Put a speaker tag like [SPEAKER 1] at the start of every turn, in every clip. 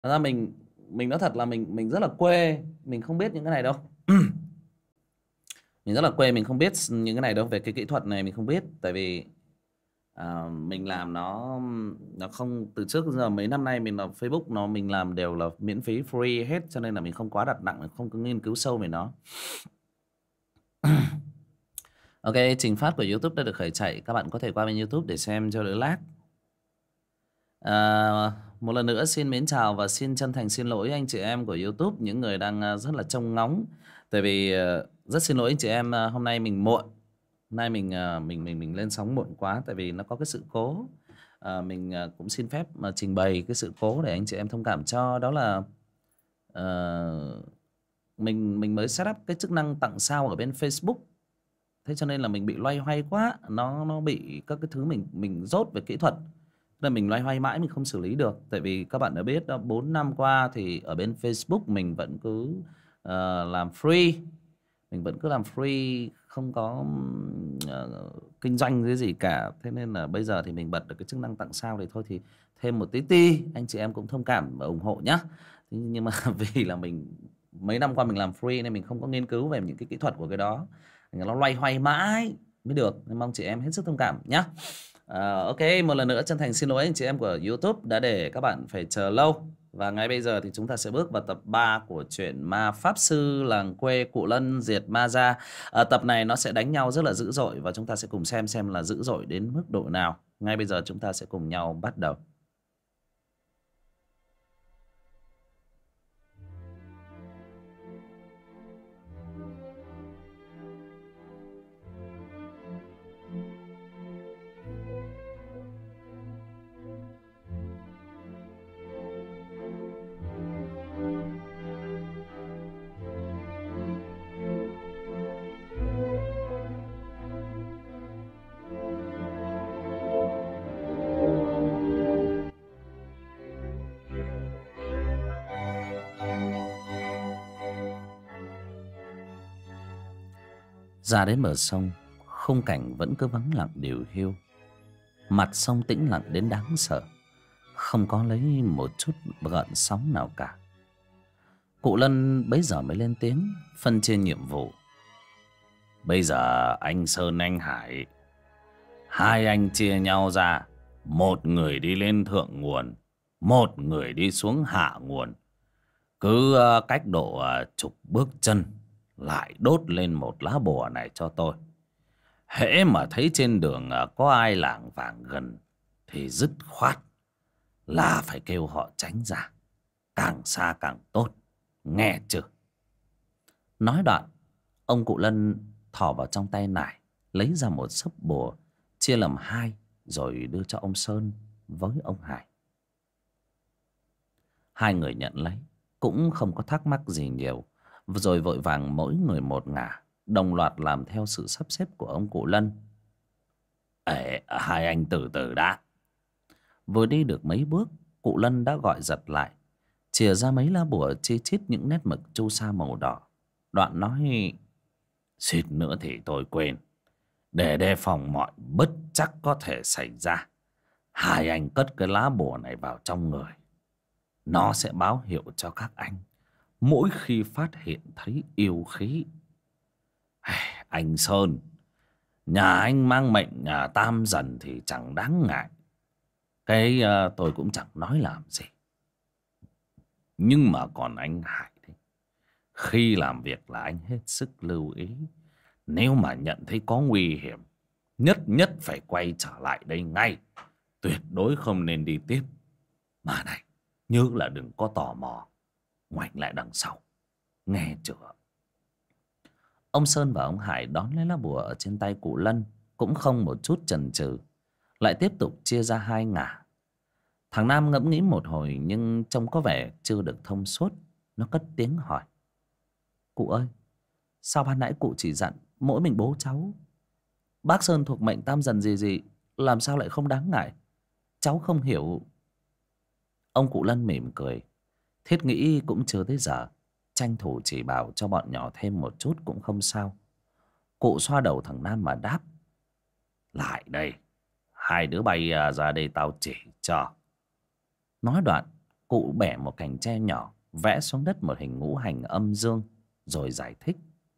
[SPEAKER 1] Thật ra mình nói thật là mình rất là quê, mình không biết những cái này đâu. Mình rất là quê, mình không biết những cái này đâu, về cái kỹ thuật này mình không biết. Tại vì mình làm nó không, từ trước đến giờ mấy năm nay mình làm Facebook, mình làm đều là miễn phí, free hết, cho nên là mình không quá đặt nặng, không có nghiên cứu sâu về nó. Ok, trình phát của YouTube đã được khởi chạy, các bạn có thể qua bên YouTube để xem cho đỡ lag. Một lần nữa xin mến chào và xin chân thành xin lỗi anh chị em của YouTube, những người đang rất là trông ngóng. Tại vì rất xin lỗi anh chị em, hôm nay mình muộn. Hôm nay mình lên sóng muộn quá, tại vì nó có cái sự cố. Mình cũng xin phép mà trình bày cái sự cố để anh chị em thông cảm cho. Đó là ờ, mình mới set up cái chức năng tặng sao ở bên Facebook. Thế cho nên là mình bị loay hoay quá, nó bị các cái thứ mình dốt về kỹ thuật, nên mình loay hoay mãi mình không xử lý được. Tại vì các bạn đã biết đó, 4 năm qua thì ở bên Facebook mình vẫn cứ làm free, mình vẫn cứ làm free, không có kinh doanh cái gì cả. Thế nên là bây giờ thì mình bật được cái chức năng tặng sao thì thôi, thì thêm một tí ti anh chị em cũng thông cảm và ủng hộ nhá. Nhưng mà vì là mình mấy năm qua mình làm free nên mình không có nghiên cứu về những cái kỹ thuật của cái đó, nó loay hoay mãi mới được, nên mong chị em hết sức thông cảm nhá. Ok, một lần nữa chân thành xin lỗi anh chị em của YouTube đã để các bạn phải chờ lâu. Và ngay bây giờ thì chúng ta sẽ bước vào tập 3 của truyện Ma Pháp Sư Làng Quê Cụ Lân Diệt Ma Ra. Tập này nó sẽ đánh nhau rất là dữ dội, và chúng ta sẽ cùng xem là dữ dội đến mức độ nào. Ngay bây giờ chúng ta sẽ cùng nhau bắt đầu. Ra đến bờ sông, khung cảnh vẫn cứ vắng lặng điều hiu. Mặt sông tĩnh lặng đến đáng sợ, không có lấy một chút gợn sóng nào cả. Cụ Lân bấy giờ mới lên tiếng phân chia nhiệm vụ. Bây giờ anh Sơn anh Hải, hai anh chia nhau ra, một người đi lên thượng nguồn, một người đi xuống hạ nguồn. Cứ cách độ chục bước chân lại đốt lên một lá bùa này cho tôi. Hễ mà thấy trên đường có ai lảng vảng gần thì dứt khoát là phải kêu họ tránh ra, càng xa càng tốt, nghe chưa? Nói đoạn, ông cụ Lân thò vào trong tay nải, lấy ra một xấp bùa, chia làm hai rồi đưa cho ông Sơn với ông Hải. Hai người nhận lấy, cũng không có thắc mắc gì nhiều, rồi vội vàng mỗi người một ngả, đồng loạt làm theo sự sắp xếp của ông cụ Lân. Ê, hai anh từ từ đã. Vừa đi được mấy bước, cụ Lân đã gọi giật lại, chìa ra mấy lá bùa chi chít những nét mực chu sa màu đỏ. Đoạn nói: suýt nữa thì tôi quên, để đề phòng mọi bất trắc có thể xảy ra, hai anh cất cái lá bùa này vào trong người. Nó sẽ báo hiệu cho các anh mỗi khi phát hiện thấy yêu khí. Anh Sơn, nhà anh mang mệnh tam dần thì chẳng đáng ngại, cái tôi cũng chẳng nói làm gì. Nhưng mà còn anh Hải đấy, khi làm việc là anh hết sức lưu ý. Nếu mà nhận thấy có nguy hiểm, nhất nhất phải quay trở lại đây ngay, tuyệt đối không nên đi tiếp. Mà này, nhớ là đừng có tò mò ngoảnh lại đằng sau, nghe chưa? Ông Sơn và ông Hải đón lấy lá bùa ở trên tay cụ Lân, cũng không một chút chần chừ, lại tiếp tục chia ra hai ngả. Thằng Nam ngẫm nghĩ một hồi nhưng trông có vẻ chưa được thông suốt. Nó cất tiếng hỏi: cụ ơi, sao ban nãy cụ chỉ dặn mỗi mình bố cháu, bác Sơn thuộc mệnh tam dần gì gì, làm sao lại không đáng ngại? Cháu không hiểu. Ông cụ Lân mỉm cười: thiết nghĩ cũng chưa tới giờ, tranh thủ chỉ bảo cho bọn nhỏ thêm một chút cũng không sao. Cụ xoa đầu thằng Nam mà đáp: lại đây, hai đứa bay ra đây tao chỉ cho. Nói đoạn, Cụ bẻ một cành tre nhỏ, vẽ xuống đất một hình ngũ hành âm dương, rồi giải thích.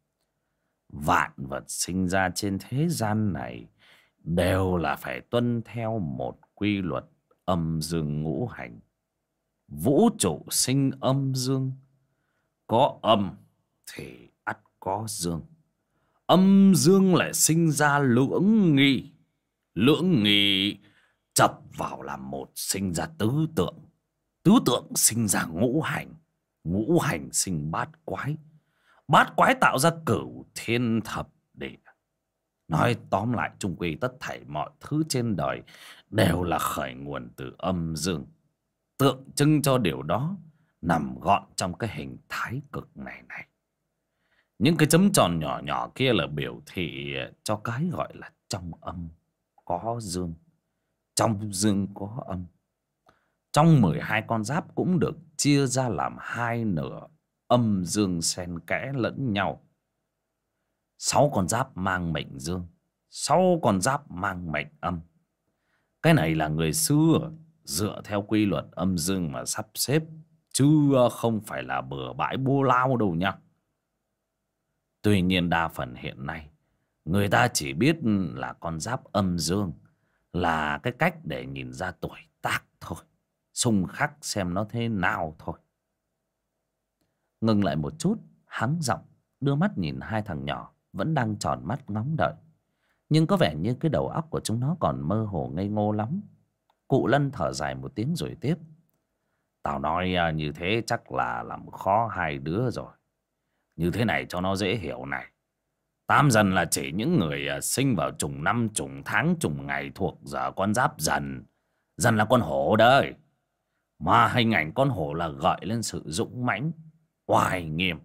[SPEAKER 1] Vạn vật sinh ra trên thế gian này đều là phải tuân theo một quy luật âm dương ngũ hành. Vũ trụ sinh âm dương, có âm thì ắt có dương. Âm dương lại sinh ra lưỡng nghi, lưỡng nghi chập vào làm một sinh ra tứ tượng, tứ tượng sinh ra ngũ hành, ngũ hành sinh bát quái, bát quái tạo ra cửu thiên thập địa. Nói tóm lại, chung quy tất thảy mọi thứ trên đời đều là khởi nguồn từ âm dương. Tượng trưng cho điều đó nằm gọn trong cái hình thái cực này này. Những cái chấm tròn nhỏ nhỏ kia là biểu thị cho cái gọi là trong âm có dương, trong dương có âm. Trong 12 con giáp cũng được chia ra làm hai nửa, âm dương xen kẽ lẫn nhau. 6 con giáp mang mệnh dương, 6 con giáp mang mệnh âm. Cái này là người xưa dựa theo quy luật âm dương mà sắp xếp, chứ không phải là bừa bãi bô lao đâu nha. Tuy nhiên đa phần hiện nay người ta chỉ biết là con giáp âm dương là cái cách để nhìn ra tuổi tác thôi, xung khắc xem nó thế nào thôi. Ngừng lại một chút, hắng giọng, đưa mắt nhìn hai thằng nhỏ vẫn đang tròn mắt ngóng đợi, nhưng có vẻ như cái đầu óc của chúng nó còn mơ hồ ngây ngô lắm. Cụ Lân thở dài một tiếng rồi tiếp. Tao nói như thế chắc là làm khó hai đứa rồi. Như thế này cho nó dễ hiểu này. Tam Dần là chỉ những người sinh vào trùng năm, trùng tháng, trùng ngày thuộc giờ con giáp Dần. Dần là con hổ đấy. Mà hình ảnh con hổ là gợi lên sự dũng mãnh, oai nghiêm.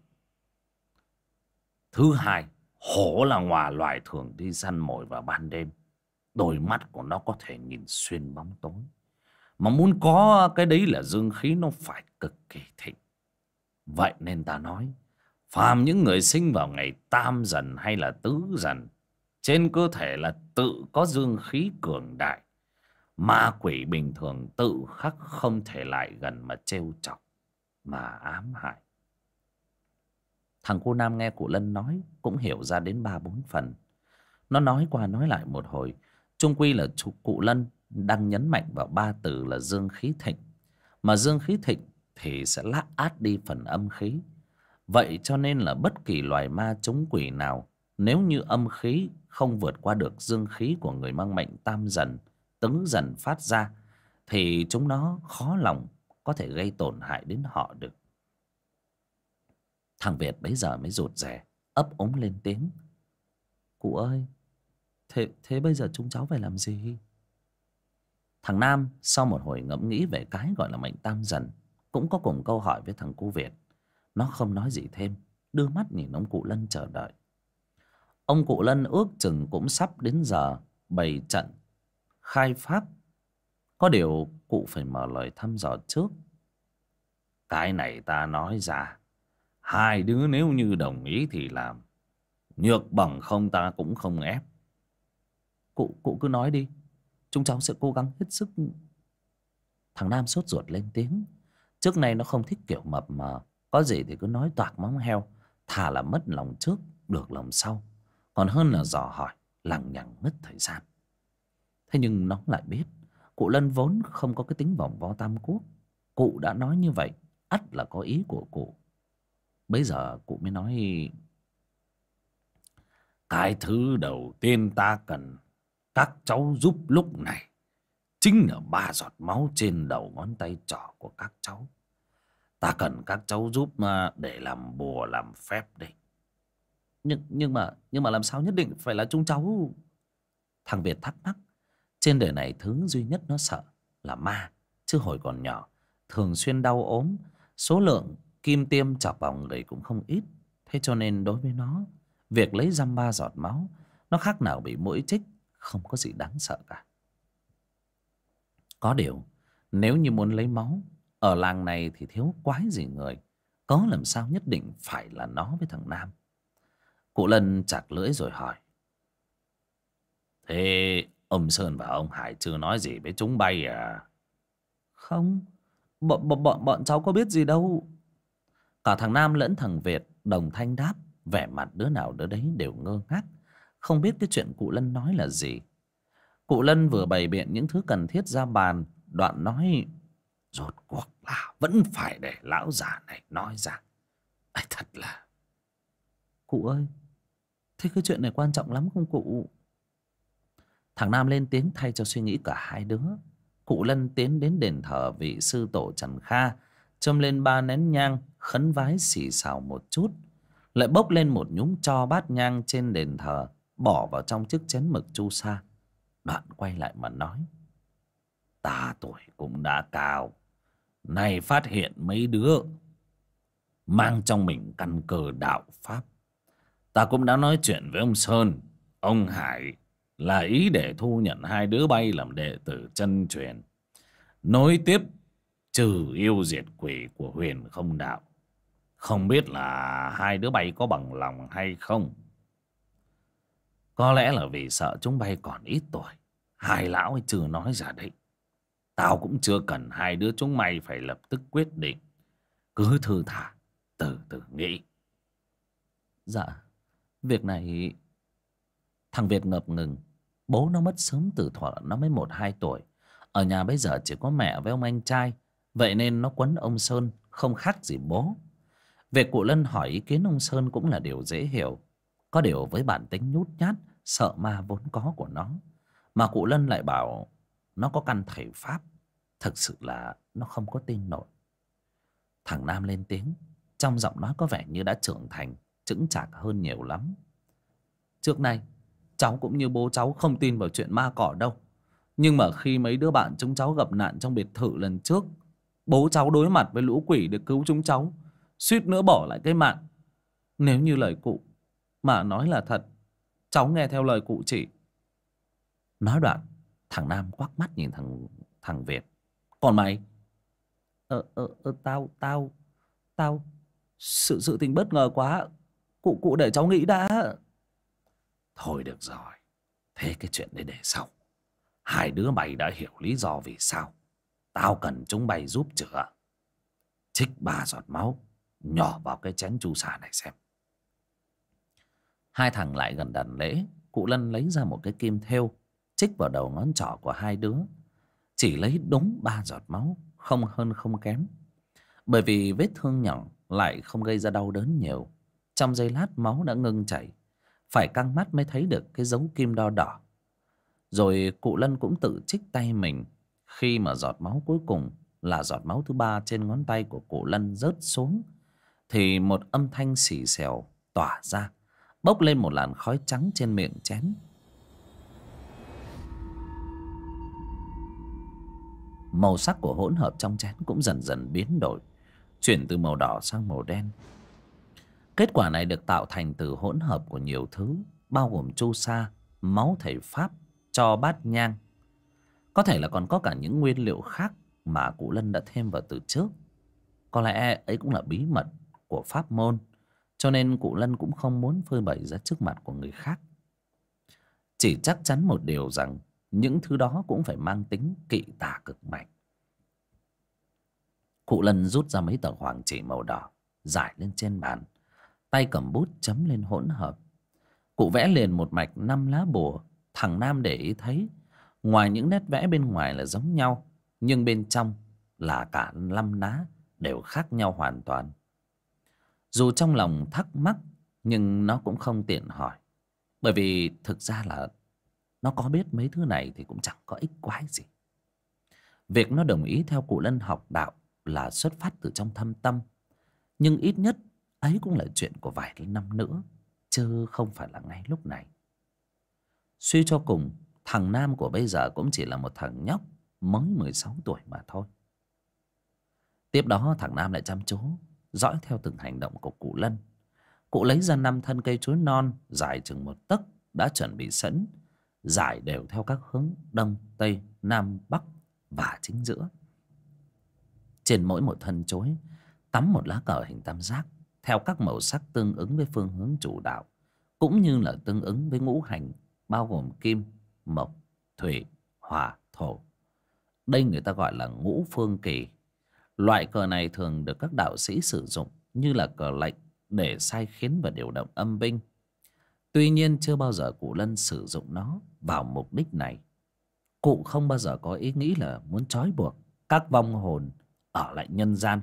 [SPEAKER 1] Thứ hai, hổ là loài thường đi săn mồi vào ban đêm. Đôi mắt của nó có thể nhìn xuyên bóng tối. Mà muốn có cái đấy là dương khí nó phải cực kỳ thịnh. Vậy nên ta nói, phàm những người sinh vào ngày Tam Dần hay là Tứ Dần, trên cơ thể là tự có dương khí cường đại. Ma quỷ bình thường tự khắc không thể lại gần mà trêu chọc, mà ám hại. Thằng cô Nam nghe cụ Lân nói cũng hiểu ra đến 3-4 phần. Nó nói qua nói lại một hồi, chung quy là cụ Lân đang nhấn mạnh vào 3 từ là dương khí thịnh. Mà dương khí thịnh thì sẽ lát át đi phần âm khí. Vậy cho nên là bất kỳ loài ma chống quỷ nào, nếu như âm khí không vượt qua được dương khí của người mang mệnh Tam Dần, Tứ Dần phát ra, thì chúng nó khó lòng có thể gây tổn hại đến họ được. Thằng Việt bấy giờ mới rụt rè, ấp úng lên tiếng. Cụ ơi, thế bây giờ chúng cháu phải làm gì? Thằng Nam sau một hồi ngẫm nghĩ về cái gọi là mệnh Tam Dần, cũng có cùng câu hỏi với thằng cu Việt. Nó không nói gì thêm, đưa mắt nhìn ông cụ Lân chờ đợi. Ông cụ Lân ước chừng cũng sắp đến giờ bày trận khai pháp. Có điều cụ phải mở lời thăm dò trước. Cái này ta nói ra, hai đứa nếu như đồng ý thì làm, nhược bằng không ta cũng không ép. Cụ cứ nói đi, chúng cháu sẽ cố gắng hết sức. Thằng Nam sốt ruột lên tiếng. Trước nay nó không thích kiểu mập mờ, có gì thì cứ nói toạc móng heo, thà là mất lòng trước được lòng sau, còn hơn là dò hỏi lằng nhằng mất thời gian. Thế nhưng nó lại biết cụ Lân vốn không có cái tính vòng vo tam quốc. Cụ đã nói như vậy, ắt là có ý của cụ. Bây giờ cụ mới nói. Cái thứ đầu tiên ta cần các cháu giúp lúc này chính là 3 giọt máu trên đầu ngón tay trỏ của các cháu. Ta cần các cháu giúp để làm bùa làm phép đây. Nhưng mà làm sao nhất định phải là chúng cháu? Thằng Việt thắc mắc. Trên đời này thứ duy nhất nó sợ là ma. Chứ hồi còn nhỏ thường xuyên đau ốm, số lượng kim tiêm chọc vào người cũng không ít. Thế cho nên đối với nó, việc lấy dăm 3 giọt máu nó khác nào bị muỗi chích, không có gì đáng sợ cả. Có điều nếu như muốn lấy máu, ở làng này thì thiếu quái gì người, có làm sao nhất định phải là nó với thằng Nam. Cụ Lân chặt lưỡi rồi hỏi. Thế ông Sơn và ông Hải chưa nói gì với chúng bay à? Không, Bọn cháu có biết gì đâu. Cả thằng Nam lẫn thằng Việt đồng thanh đáp, vẻ mặt đứa nào đứa đấy đều ngơ ngác, không biết cái chuyện cụ Lân nói là gì. Cụ Lân vừa bày biện những thứ cần thiết ra bàn, đoạn nói: rốt cuộc là vẫn phải để lão già này nói ra. Ây, thật là... Cụ ơi, thế cái chuyện này quan trọng lắm không cụ? Thằng Nam lên tiếng thay cho suy nghĩ cả hai đứa. Cụ Lân tiến đến đền thờ vị sư tổ Trần Kha, châm lên 3 nén nhang, khấn vái xì xào một chút, lại bốc lên một nhúm tro bát nhang trên đền thờ, bỏ vào trong chiếc chén mực chu sa. Đoạn quay lại mà nói: ta tuổi cũng đã cao, nay phát hiện mấy đứa mang trong mình căn cơ đạo pháp. Ta cũng đã nói chuyện với ông Sơn, ông Hải, là ý để thu nhận hai đứa bay làm đệ tử chân truyền, nối tiếp trừ yêu diệt quỷ của Huyền Không Đạo. Không biết là hai đứa bay có bằng lòng hay không. Có lẽ là vì sợ chúng bay còn ít tuổi, hai lão ấy chưa nói ra đấy. Tao cũng chưa cần hai đứa chúng mày phải lập tức quyết định, cứ thư thả từ từ nghĩ. Dạ, việc này... Thằng Việt ngập ngừng. Bố nó mất sớm từ thuở nó mới 1-2 tuổi. Ở nhà bây giờ chỉ có mẹ với ông anh trai, vậy nên nó quấn ông Sơn không khác gì bố. Việc cụ Lân hỏi ý kiến ông Sơn cũng là điều dễ hiểu. Có điều với bản tính nhút nhát, sợ ma vốn có của nó, mà cụ Lân lại bảo nó có căn thầy pháp, thực sự là nó không có tin nổi. Thằng Nam lên tiếng, trong giọng nói có vẻ như đã trưởng thành, chững chạc hơn nhiều lắm. Trước nay cháu cũng như bố cháu không tin vào chuyện ma cỏ đâu. Nhưng mà khi mấy đứa bạn chúng cháu gặp nạn trong biệt thự lần trước, bố cháu đối mặt với lũ quỷ để cứu chúng cháu, suýt nữa bỏ lại cái mạng. Nếu như lời cụ mà nói là thật, cháu nghe theo lời cụ chỉ. Nói đoạn, thằng Nam quắc mắt nhìn thằng Việt. Còn mày? Tao sự tình bất ngờ quá. Cụ để cháu nghĩ đã. Thôi được rồi, thế cái chuyện đấy để sau. Hai đứa mày đã hiểu lý do vì sao tao cần chúng mày giúp chưa? Trích 3 giọt máu nhỏ vào cái chén chu sa này xem. Hai thằng lại gần đàn lễ. Cụ Lân lấy ra một cái kim thêu, trích vào đầu ngón trỏ của hai đứa. Chỉ lấy đúng 3 giọt máu, không hơn không kém. Bởi vì vết thương nhỏ lại không gây ra đau đớn nhiều. Trong giây lát máu đã ngưng chảy, phải căng mắt mới thấy được cái dấu kim đo đỏ. Rồi cụ Lân cũng tự trích tay mình. Khi mà giọt máu cuối cùng là giọt máu thứ 3 trên ngón tay của cụ Lân rớt xuống, thì một âm thanh xì xèo tỏa ra, bốc lên một làn khói trắng trên miệng chén. Màu sắc của hỗn hợp trong chén cũng dần dần biến đổi, chuyển từ màu đỏ sang màu đen. Kết quả này được tạo thành từ hỗn hợp của nhiều thứ, bao gồm chu sa, máu thầy pháp, tro bát nhang. Có thể là còn có cả những nguyên liệu khác mà cụ Lân đã thêm vào từ trước. Có lẽ ấy cũng là bí mật của pháp môn, cho nên cụ Lân cũng không muốn phơi bày ra trước mặt của người khác. Chỉ chắc chắn một điều rằng những thứ đó cũng phải mang tính kỵ tà cực mạnh. Cụ Lân rút ra mấy tờ hoàng chỉ màu đỏ, rải lên trên bàn, tay cầm bút chấm lên hỗn hợp. Cụ vẽ liền một mạch 5 lá bùa. Thằng Nam để ý thấy, ngoài những nét vẽ bên ngoài là giống nhau, nhưng bên trong là cả 5 lá đều khác nhau hoàn toàn. Dù trong lòng thắc mắc, nhưng nó cũng không tiện hỏi. Bởi vì thực ra là nó có biết mấy thứ này thì cũng chẳng có ích quái gì. Việc nó đồng ý theo cụ Lân học đạo là xuất phát từ trong thâm tâm. Nhưng ít nhất ấy cũng là chuyện của vài năm nữa, chứ không phải là ngay lúc này. Suy cho cùng, thằng Nam của bây giờ cũng chỉ là một thằng nhóc mới 16 tuổi mà thôi. Tiếp đó thằng Nam lại chăm chú dõi theo từng hành động của cụ Lân. Cụ lấy ra 5 thân cây chuối non dài chừng 1 tấc đã chuẩn bị sẵn, rải đều theo các hướng đông, tây, nam, bắc và chính giữa. Trên mỗi một thân chuối cắm một lá cờ hình tam giác theo các màu sắc tương ứng với phương hướng chủ đạo, cũng như là tương ứng với ngũ hành, bao gồm kim, mộc, thủy, hỏa, thổ. Đây người ta gọi là ngũ phương kỳ, Loại cờ này thường được các đạo sĩ sử dụng như là cờ lệnh để sai khiến và điều động âm binh. Tuy nhiên chưa bao giờ cụ Lân sử dụng nó vào mục đích này. Cụ không bao giờ có ý nghĩ là muốn trói buộc các vong hồn ở lại nhân gian.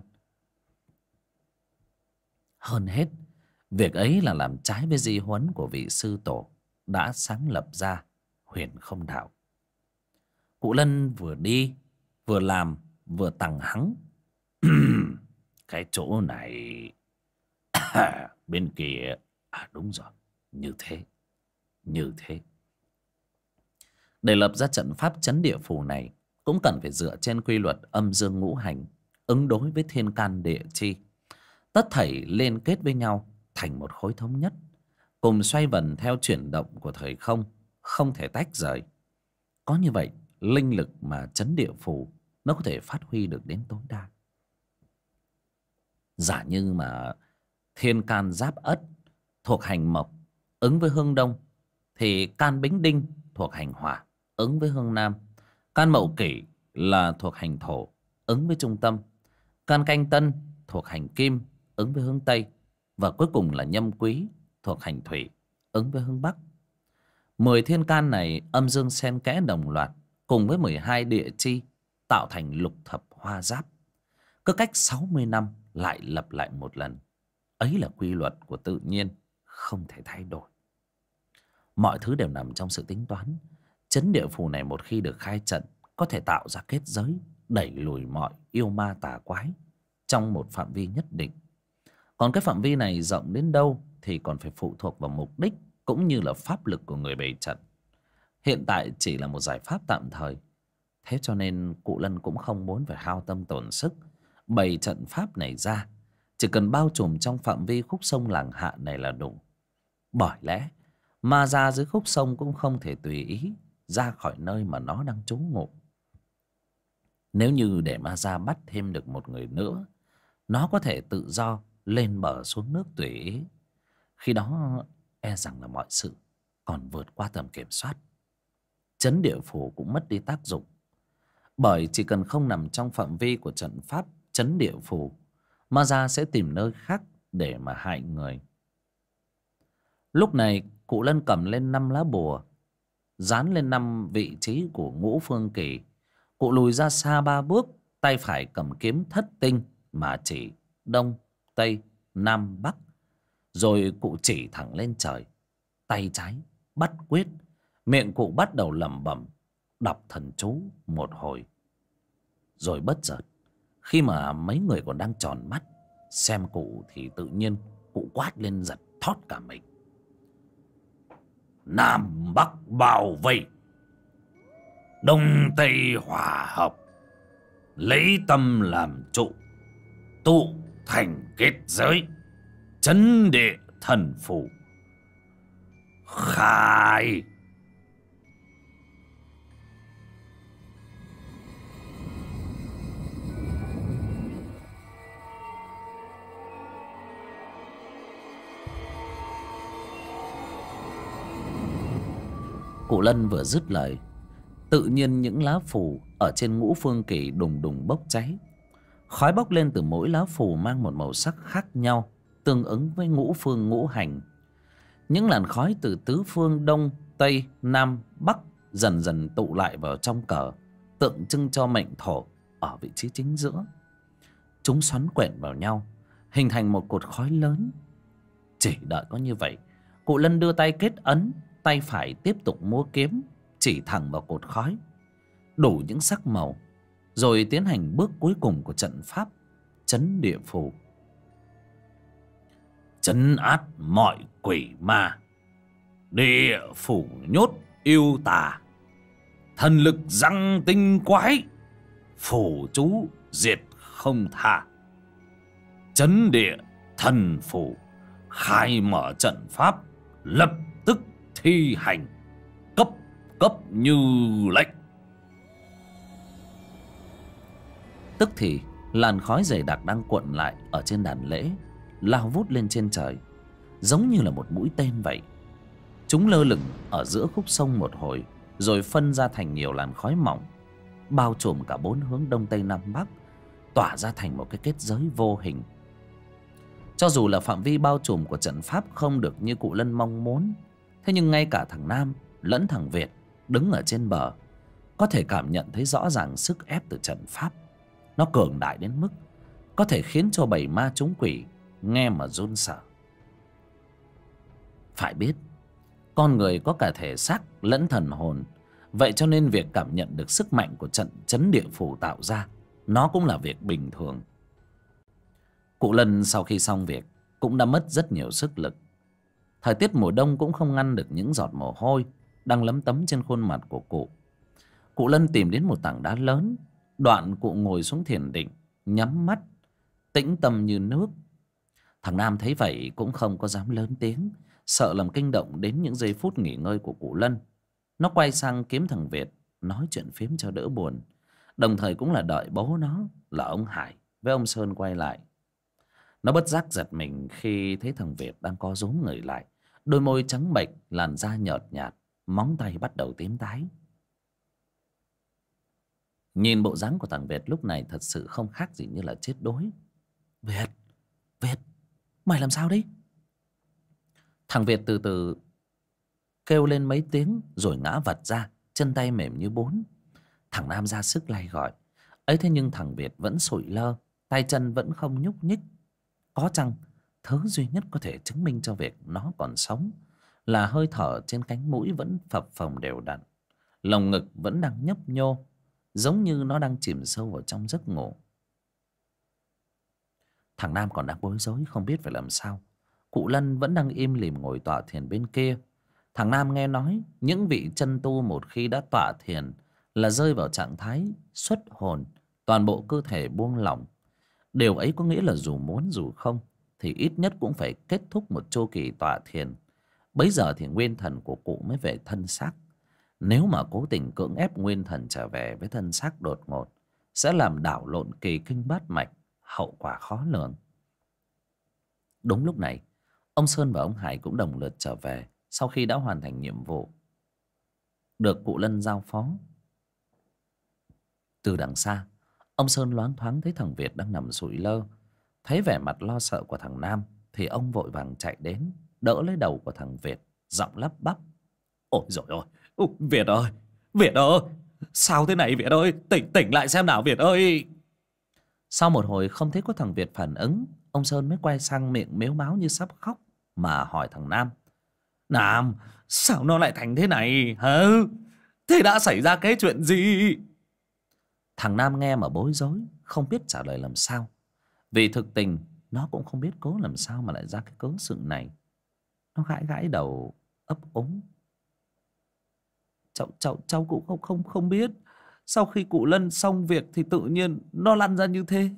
[SPEAKER 1] Hơn hết, việc ấy là làm trái với di huấn của vị sư tổ đã sáng lập ra Huyền Không Đạo. Cụ Lân vừa đi, vừa làm, vừa tằng hắng. Cái chỗ này... bên kia... đúng rồi, như thế. Để lập ra trận pháp trấn địa phù này cũng cần phải dựa trên quy luật âm dương ngũ hành, ứng đối với thiên can địa chi. Tất thảy liên kết với nhau thành một khối thống nhất, cùng xoay vần theo chuyển động của thời không, không thể tách rời. Có như vậy, linh lực mà trấn địa phù nó có thể phát huy được đến tối đa. Giả như mà thiên can giáp ất thuộc hành mộc, ứng với hương đông, thì can bính đinh thuộc hành hỏa, ứng với hương nam. Can mậu kỷ là thuộc hành thổ, ứng với trung tâm. Can canh tân thuộc hành kim, ứng với hướng tây. Và cuối cùng là nhâm quý thuộc hành thủy, ứng với hướng bắc. 10 thiên can này âm dương xen kẽ đồng loạt, cùng với 12 địa chi tạo thành lục thập hoa giáp. Cứ cách 60 năm lại lặp lại một lần. Ấy là quy luật của tự nhiên, không thể thay đổi. Mọi thứ đều nằm trong sự tính toán. Trấn địa phù này một khi được khai trận, có thể tạo ra kết giới, đẩy lùi mọi yêu ma tà quái trong một phạm vi nhất định. Còn cái phạm vi này rộng đến đâu thì còn phải phụ thuộc vào mục đích cũng như là pháp lực của người bày trận. Hiện tại chỉ là một giải pháp tạm thời. Thế cho nên cụ Lân cũng không muốn phải hao tâm tổn sức bày trận pháp này ra. Chỉ cần bao trùm trong phạm vi khúc sông Làng Hạ này là đủ. Bởi lẽ ma ra dưới khúc sông cũng không thể tùy ý ra khỏi nơi mà nó đang trú ngụ. Nếu như để ma ra bắt thêm được một người nữa, nó có thể tự do lên bờ xuống nước tùy ý. Khi đó e rằng là mọi sự còn vượt qua tầm kiểm soát. Trấn địa phù cũng mất đi tác dụng. Bởi chỉ cần không nằm trong phạm vi của trận pháp trấn địa phù, ma ra sẽ tìm nơi khác để mà hại người. Lúc này cụ Lân cầm lên 5 lá bùa, dán lên 5 vị trí của ngũ phương kỳ. Cụ lùi ra xa 3 bước, tay phải cầm kiếm thất tinh mà chỉ đông, tây, nam, bắc. Rồi cụ chỉ thẳng lên trời. Tay trái bắt quyết, miệng cụ bắt đầu lẩm bẩm đọc thần chú một hồi. Rồi bất chợt, khi mà mấy người còn đang tròn mắt xem cụ, thì tự nhiên cụ quát lên giật thót cả mình. Nam Bắc bảo vệ, Đông Tây hòa hợp, lấy tâm làm trụ, tụ thành kết giới, trấn địa thần phù, khai. Cụ Lân vừa dứt lời, tự nhiên những lá phù ở trên ngũ phương kỳ đùng đùng bốc cháy. Khói bốc lên từ mỗi lá phù mang một màu sắc khác nhau, tương ứng với ngũ phương ngũ hành. Những làn khói từ tứ phương đông, tây, nam, bắc dần dần tụ lại vào trong cờ, tượng trưng cho mệnh thổ ở vị trí chính giữa. Chúng xoắn quện vào nhau, hình thành một cột khói lớn. Chỉ đợi có như vậy, cụ Lân đưa tay kết ấn, tay phải tiếp tục múa kiếm chỉ thẳng vào cột khói, đủ những sắc màu, rồi tiến hành bước cuối cùng của trận pháp trấn địa phù. Trấn át mọi quỷ ma, địa phủ nhốt yêu tà, thần lực giăng tinh quái, phù chú diệt không tha. Trấn địa thần phù, khai mở trận pháp, lập tức thi hành, cấp cấp như lệnh. Tức thì làn khói dày đặc đang cuộn lại ở trên đàn lễ lao vút lên trên trời, giống như là một mũi tên vậy. Chúng lơ lửng ở giữa khúc sông một hồi, rồi phân ra thành nhiều làn khói mỏng, bao trùm cả 4 hướng đông tây nam bắc, tỏa ra thành một cái kết giới vô hình. Cho dù là phạm vi bao trùm của trận pháp không được như cụ Lân mong muốn, thế nhưng ngay cả thằng Nam lẫn thằng Việt đứng ở trên bờ có thể cảm nhận thấy rõ ràng sức ép từ trận pháp. Nó cường đại đến mức có thể khiến cho bầy ma chúng quỷ nghe mà run sợ. Phải biết, con người có cả thể xác lẫn thần hồn, vậy cho nên việc cảm nhận được sức mạnh của trận chấn địa phủ tạo ra, nó cũng là việc bình thường. Cụ Lân sau khi xong việc cũng đã mất rất nhiều sức lực. Thời tiết mùa đông cũng không ngăn được những giọt mồ hôi đang lấm tấm trên khuôn mặt của cụ. Cụ Lân tìm đến một tảng đá lớn, đoạn cụ ngồi xuống thiền định, nhắm mắt, tĩnh tâm như nước. Thằng Nam thấy vậy cũng không có dám lớn tiếng, sợ làm kinh động đến những giây phút nghỉ ngơi của cụ Lân. Nó quay sang kiếm thằng Việt, nói chuyện phiếm cho đỡ buồn, đồng thời cũng là đợi bố nó là ông Hải với ông Sơn quay lại. Nó bất giác giật mình khi thấy thằng Việt đang co rúm người lại, đôi môi trắng bệch, làn da nhợt nhạt, móng tay bắt đầu tím tái. Nhìn bộ dáng của thằng Việt lúc này thật sự không khác gì như là chết đuối. Việt, Việt, mày làm sao đấy? Thằng Việt từ từ kêu lên mấy tiếng rồi ngã vật ra, chân tay mềm như bún. Thằng Nam ra sức lay gọi ấy, thế nhưng thằng Việt vẫn sụi lơ, tay chân vẫn không nhúc nhích. Có chăng thứ duy nhất có thể chứng minh cho việc nó còn sống là hơi thở trên cánh mũi vẫn phập phồng đều đặn, lồng ngực vẫn đang nhấp nhô, giống như nó đang chìm sâu vào trong giấc ngủ. Thằng Nam còn đang bối rối không biết phải làm sao. Cụ Lân vẫn đang im lìm ngồi tọa thiền bên kia. Thằng Nam nghe nói những vị chân tu một khi đã tọa thiền là rơi vào trạng thái xuất hồn, toàn bộ cơ thể buông lỏng. Điều ấy có nghĩa là dù muốn dù không thì ít nhất cũng phải kết thúc một chu kỳ tọa thiền. Bấy giờ thì nguyên thần của cụ mới về thân xác. Nếu mà cố tình cưỡng ép nguyên thần trở về với thân xác đột ngột, sẽ làm đảo lộn kỳ kinh bát mạch, hậu quả khó lường. Đúng lúc này, ông Sơn và ông Hải cũng đồng loạt trở về sau khi đã hoàn thành nhiệm vụ được cụ Lân giao phó. Từ đằng xa, ông Sơn loáng thoáng thấy thằng Việt đang nằm sụi lơ. Thấy vẻ mặt lo sợ của thằng Nam thì ông vội vàng chạy đến, đỡ lấy đầu của thằng Việt, giọng lắp bắp: Ôi dồi ôi, Việt ơi, Việt ơi, sao thế này Việt ơi, tỉnh lại xem nào Việt ơi. Sau một hồi không thấy có thằng Việt phản ứng, ông Sơn mới quay sang miệng mếu máo như sắp khóc mà hỏi thằng Nam: Nam, sao nó lại thành thế này hả? Thế đã xảy ra cái chuyện gì? Thằng Nam nghe mà bối rối, không biết trả lời làm sao. Vì thực tình nó cũng không biết cố làm sao mà lại ra cái cớ sự này. Nó gãi gãi đầu ấp úng: Cháu cũng không biết. Sau khi cụ Lân xong việc thì tự nhiên nó lăn ra như thế.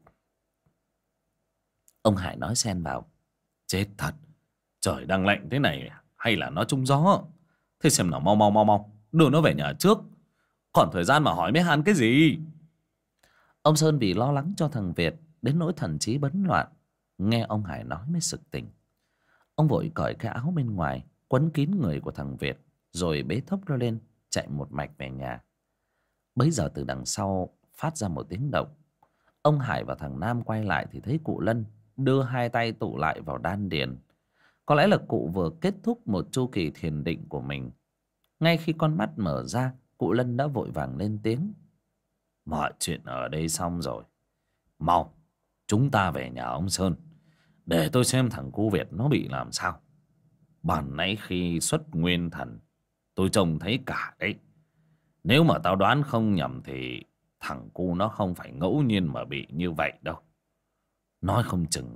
[SPEAKER 1] Ông Hải nói xen vào: Chết thật, trời đang lạnh thế này hay là nó trúng gió? Thế xem nào, mau đưa nó về nhà trước, còn thời gian mà hỏi mấy han cái gì. Ông Sơn vì lo lắng cho thằng Việt đến nỗi thần trí bấn loạn, nghe ông Hải nói mới sực tỉnh. Ông vội cởi cái áo bên ngoài quấn kín người của thằng Việt, rồi bế thốc nó lên chạy một mạch về nhà. Bấy giờ từ đằng sau phát ra một tiếng động. Ông Hải và thằng Nam quay lại thì thấy cụ Lân đưa hai tay tụ lại vào đan điền. Có lẽ là cụ vừa kết thúc một chu kỳ thiền định của mình. Ngay khi con mắt mở ra, cụ Lân đã vội vàng lên tiếng: Mọi chuyện ở đây xong rồi, mau chúng ta về nhà ông Sơn, để tôi xem thằng cu Việt nó bị làm sao. Bản nãy khi xuất nguyên thần tôi trông thấy cả đấy. Nếu mà tao đoán không nhầm thì thằng cu nó không phải ngẫu nhiên mà bị như vậy đâu. Nói không chừng...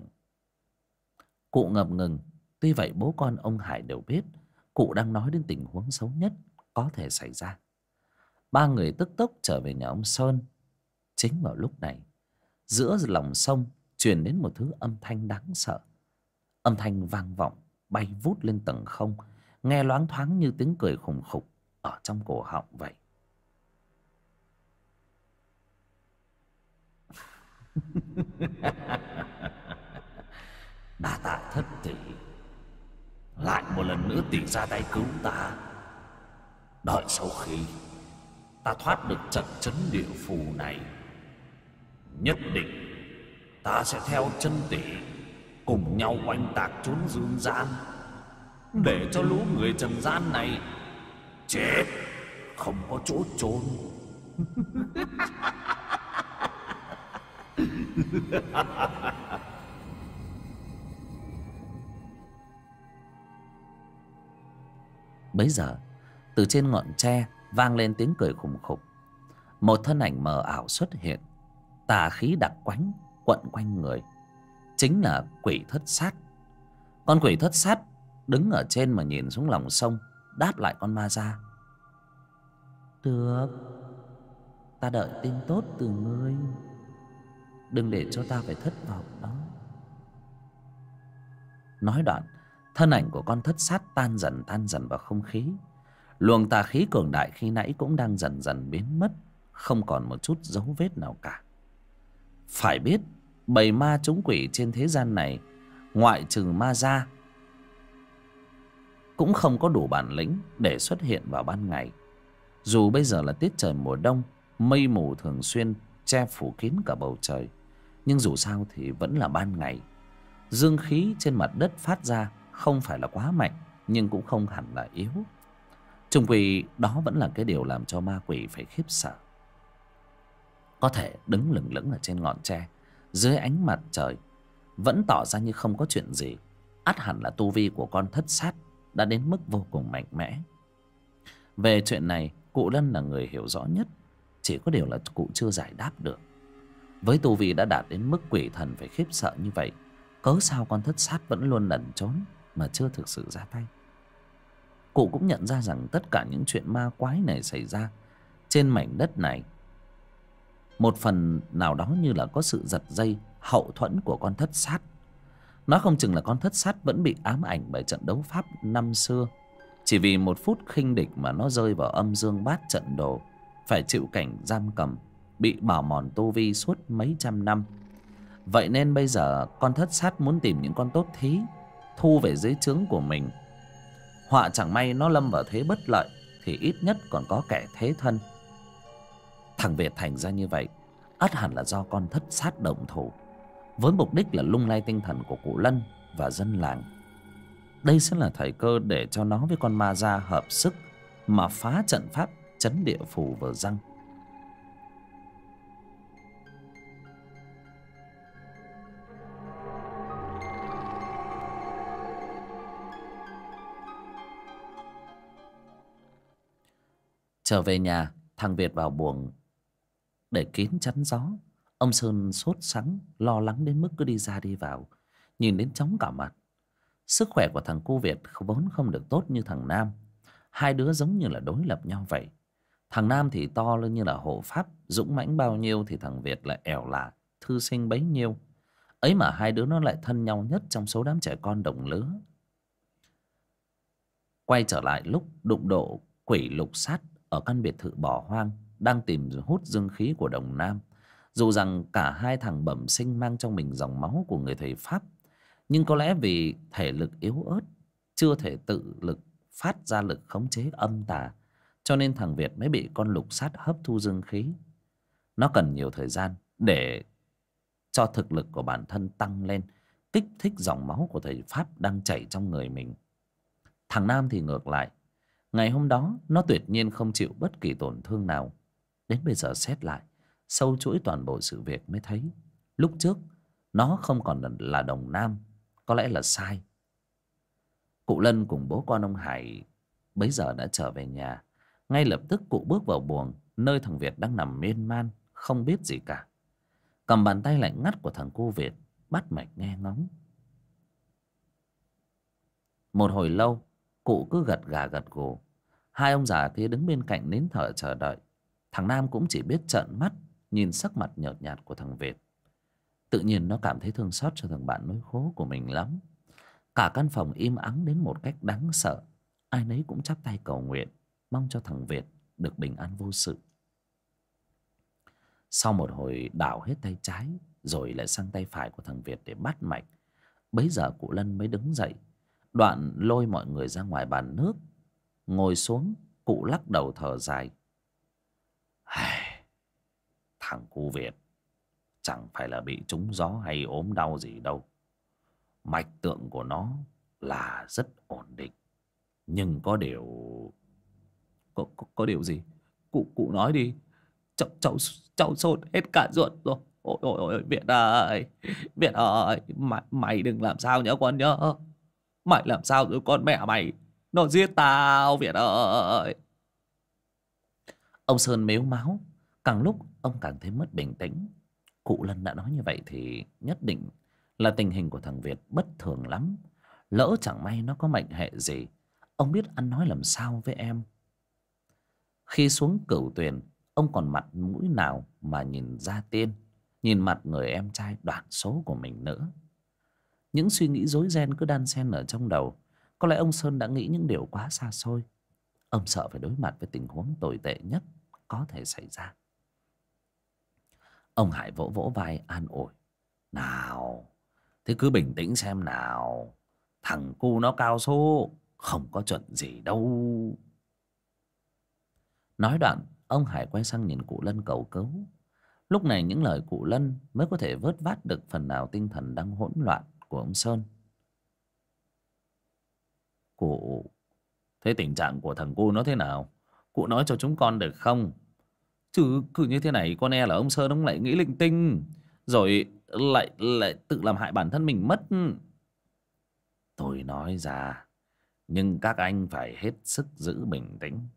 [SPEAKER 1] Cụ ngập ngừng. Tuy vậy bố con ông Hải đều biết cụ đang nói đến tình huống xấu nhất có thể xảy ra. Ba người tức tốc trở về nhà ông Sơn. Chính vào lúc này, giữa lòng sông truyền đến một thứ âm thanh đáng sợ. Âm thanh vang vọng bay vút lên tầng không, nghe loáng thoáng như tiếng cười khùng khục ở trong cổ họng vậy. Đa tạ thất tỷ, lại một lần nữa tỷ ra tay cứu ta. Đợi sau khi ta thoát được trận chấn địa phù này, Nhất định ta sẽ theo chân tỷ cùng nhau oanh tạc chốn dương gian, để cho lũ người trần gian này chết không có chỗ chôn. Bấy giờ từ trên ngọn tre vang lên tiếng cười khủng khục. Một thân ảnh mờ ảo xuất hiện, tà khí đặc quánh quận quanh người, chính là quỷ thất sát. Con quỷ thất sát đứng ở trên mà nhìn xuống lòng sông, đáp lại con ma da: được, ta đợi tin tốt từ ngươi, đừng để cho ta phải thất vọng đó. Nói đoạn, thân ảnh của con thất sát tan dần vào không khí. Luồng tà khí cường đại khi nãy cũng đang dần dần biến mất, không còn một chút dấu vết nào cả. Phải biết, bầy ma trúng quỷ trên thế gian này, ngoại trừ ma da, cũng không có đủ bản lĩnh để xuất hiện vào ban ngày. Dù bây giờ là tiết trời mùa đông, mây mù thường xuyên che phủ kín cả bầu trời, nhưng dù sao thì vẫn là ban ngày. Dương khí trên mặt đất phát ra không phải là quá mạnh, nhưng cũng không hẳn là yếu. Chung quy đó vẫn là cái điều làm cho ma quỷ phải khiếp sợ. Có thể đứng lửng lững ở trên ngọn tre, dưới ánh mặt trời, vẫn tỏ ra như không có chuyện gì. Ắt hẳn là tu vi của con thất sát đã đến mức vô cùng mạnh mẽ. Về chuyện này, cụ Lân là người hiểu rõ nhất. Chỉ có điều là cụ chưa giải đáp được. Với tu vi đã đạt đến mức quỷ thần phải khiếp sợ như vậy, cớ sao con thất sát vẫn luôn lẩn trốn mà chưa thực sự ra tay? Cụ cũng nhận ra rằng tất cả những chuyện ma quái này xảy ra trên mảnh đất này, một phần nào đó như là có sự giật dây hậu thuẫn của con thất sát. Nói không chừng là con thất sát vẫn bị ám ảnh bởi trận đấu pháp năm xưa. Chỉ vì một phút khinh địch mà nó rơi vào âm dương bát trận đồ, phải chịu cảnh giam cầm, bị bào mòn tu vi suốt mấy trăm năm. Vậy nên bây giờ con thất sát muốn tìm những con tốt thí thu về dưới trướng của mình. Họa chẳng may nó lâm vào thế bất lợi thì ít nhất còn có kẻ thế thân. Thằng Việt thành ra như vậy, ắt hẳn là do con thất sát động thủ, với mục đích là lung lay tinh thần của cụ Lân và dân làng. Đây sẽ là thời cơ để cho nó với con ma da hợp sức mà phá trận pháp trấn địa phủ vừa răng. Trở về nhà, thằng Việt vào buồng để kín chắn gió. Ông Sơn sốt sắng, lo lắng đến mức cứ đi ra đi vào, nhìn đến chóng cả mặt. Sức khỏe của thằng cu Việt vốn không được tốt như thằng Nam. Hai đứa giống như là đối lập nhau vậy. Thằng Nam thì to lên như là hộ pháp, dũng mãnh bao nhiêu thì thằng Việt lại ẻo lả, thư sinh bấy nhiêu. Ấy mà hai đứa nó lại thân nhau nhất trong số đám trẻ con đồng lứa. Quay trở lại lúc đụng độ quỷ lục sát ở căn biệt thự bỏ hoang, đang tìm hút dương khí của đồng Nam. Dù rằng cả hai thằng bẩm sinh mang trong mình dòng máu của người thầy Pháp, nhưng có lẽ vì thể lực yếu ớt, chưa thể tự lực phát ra lực khống chế âm tà, cho nên thằng Việt mới bị con lục sát hấp thu dương khí. Nó cần nhiều thời gian để cho thực lực của bản thân tăng lên, kích thích dòng máu của thầy Pháp đang chảy trong người mình. Thằng Nam thì ngược lại. Ngày hôm đó nó tuyệt nhiên không chịu bất kỳ tổn thương nào. Đến bây giờ xét lại, sâu chuỗi toàn bộ sự việc mới thấy lúc trước nó không còn là đồng Nam, có lẽ là sai. Cụ Lân cùng bố con ông Hải bấy giờ đã trở về nhà. Ngay lập tức cụ bước vào buồng nơi thằng Việt đang nằm miên man không biết gì cả, cầm bàn tay lạnh ngắt của thằng cu Việt bắt mạch nghe ngóng. Một hồi lâu cụ cứ gật gà gật gù. Hai ông già kia đứng bên cạnh nín thở chờ đợi. Thằng Nam cũng chỉ biết trợn mắt nhìn sắc mặt nhợt nhạt của thằng Việt. Tự nhiên nó cảm thấy thương xót cho thằng bạn nỗi khổ của mình lắm. Cả căn phòng im ắng đến một cách đáng sợ. Ai nấy cũng chắp tay cầu nguyện, mong cho thằng Việt được bình an vô sự. Sau một hồi đảo hết tay trái rồi lại sang tay phải của thằng Việt để bắt mạch, bấy giờ cụ Lân mới đứng dậy, đoạn lôi mọi người ra ngoài bàn nước. Ngồi xuống, cụ lắc đầu thở dài. Thằng cu Việt chẳng phải là bị trúng gió hay ốm đau gì đâu. Mạch tượng của nó là rất ổn định. Nhưng có điều...
[SPEAKER 2] Có điều gì? Cụ nói đi. Cháu sốt hết cả ruột rồi. Ôi ôi ôi, Việt ơi, Việt ơi, mày đừng làm sao nhớ con nhớ. Mày làm sao rồi con mẹ mày nó giết tao, Việt ơi.
[SPEAKER 1] Ông Sơn mếu máo. Càng lúc ông càng thấy mất bình tĩnh. Cụ Lân đã nói như vậy thì nhất định là tình hình của thằng Việt bất thường lắm. Lỡ chẳng may nó có mệnh hệ gì, ông biết ăn nói làm sao với em. Khi xuống Cửu Tuyền, ông còn mặt mũi nào mà nhìn Gia Tiên, nhìn mặt người em trai đoạn số của mình nữa. Những suy nghĩ rối ren cứ đan xen ở trong đầu. Có lẽ ông Sơn đã nghĩ những điều quá xa xôi. Ông sợ phải đối mặt với tình huống tồi tệ nhất có thể xảy ra. Ông Hải vỗ vỗ vai an ủi. Nào, thế cứ bình tĩnh xem nào. Thằng cu nó cao số, không có chuyện gì đâu. Nói đoạn, ông Hải quay sang nhìn cụ Lân cầu cứu. Lúc này những lời cụ Lân mới có thể vớt vát được phần nào tinh thần đang hỗn loạn của ông Sơn. Cụ, thế tình trạng của thằng cu nó thế nào? Cụ nói cho chúng con được không? Chứ cứ như thế này con e là ông Sơn ông lại nghĩ linh tinh, rồi lại tự làm hại bản thân mình mất. Tôi nói ra, nhưng các anh phải hết sức giữ bình tĩnh.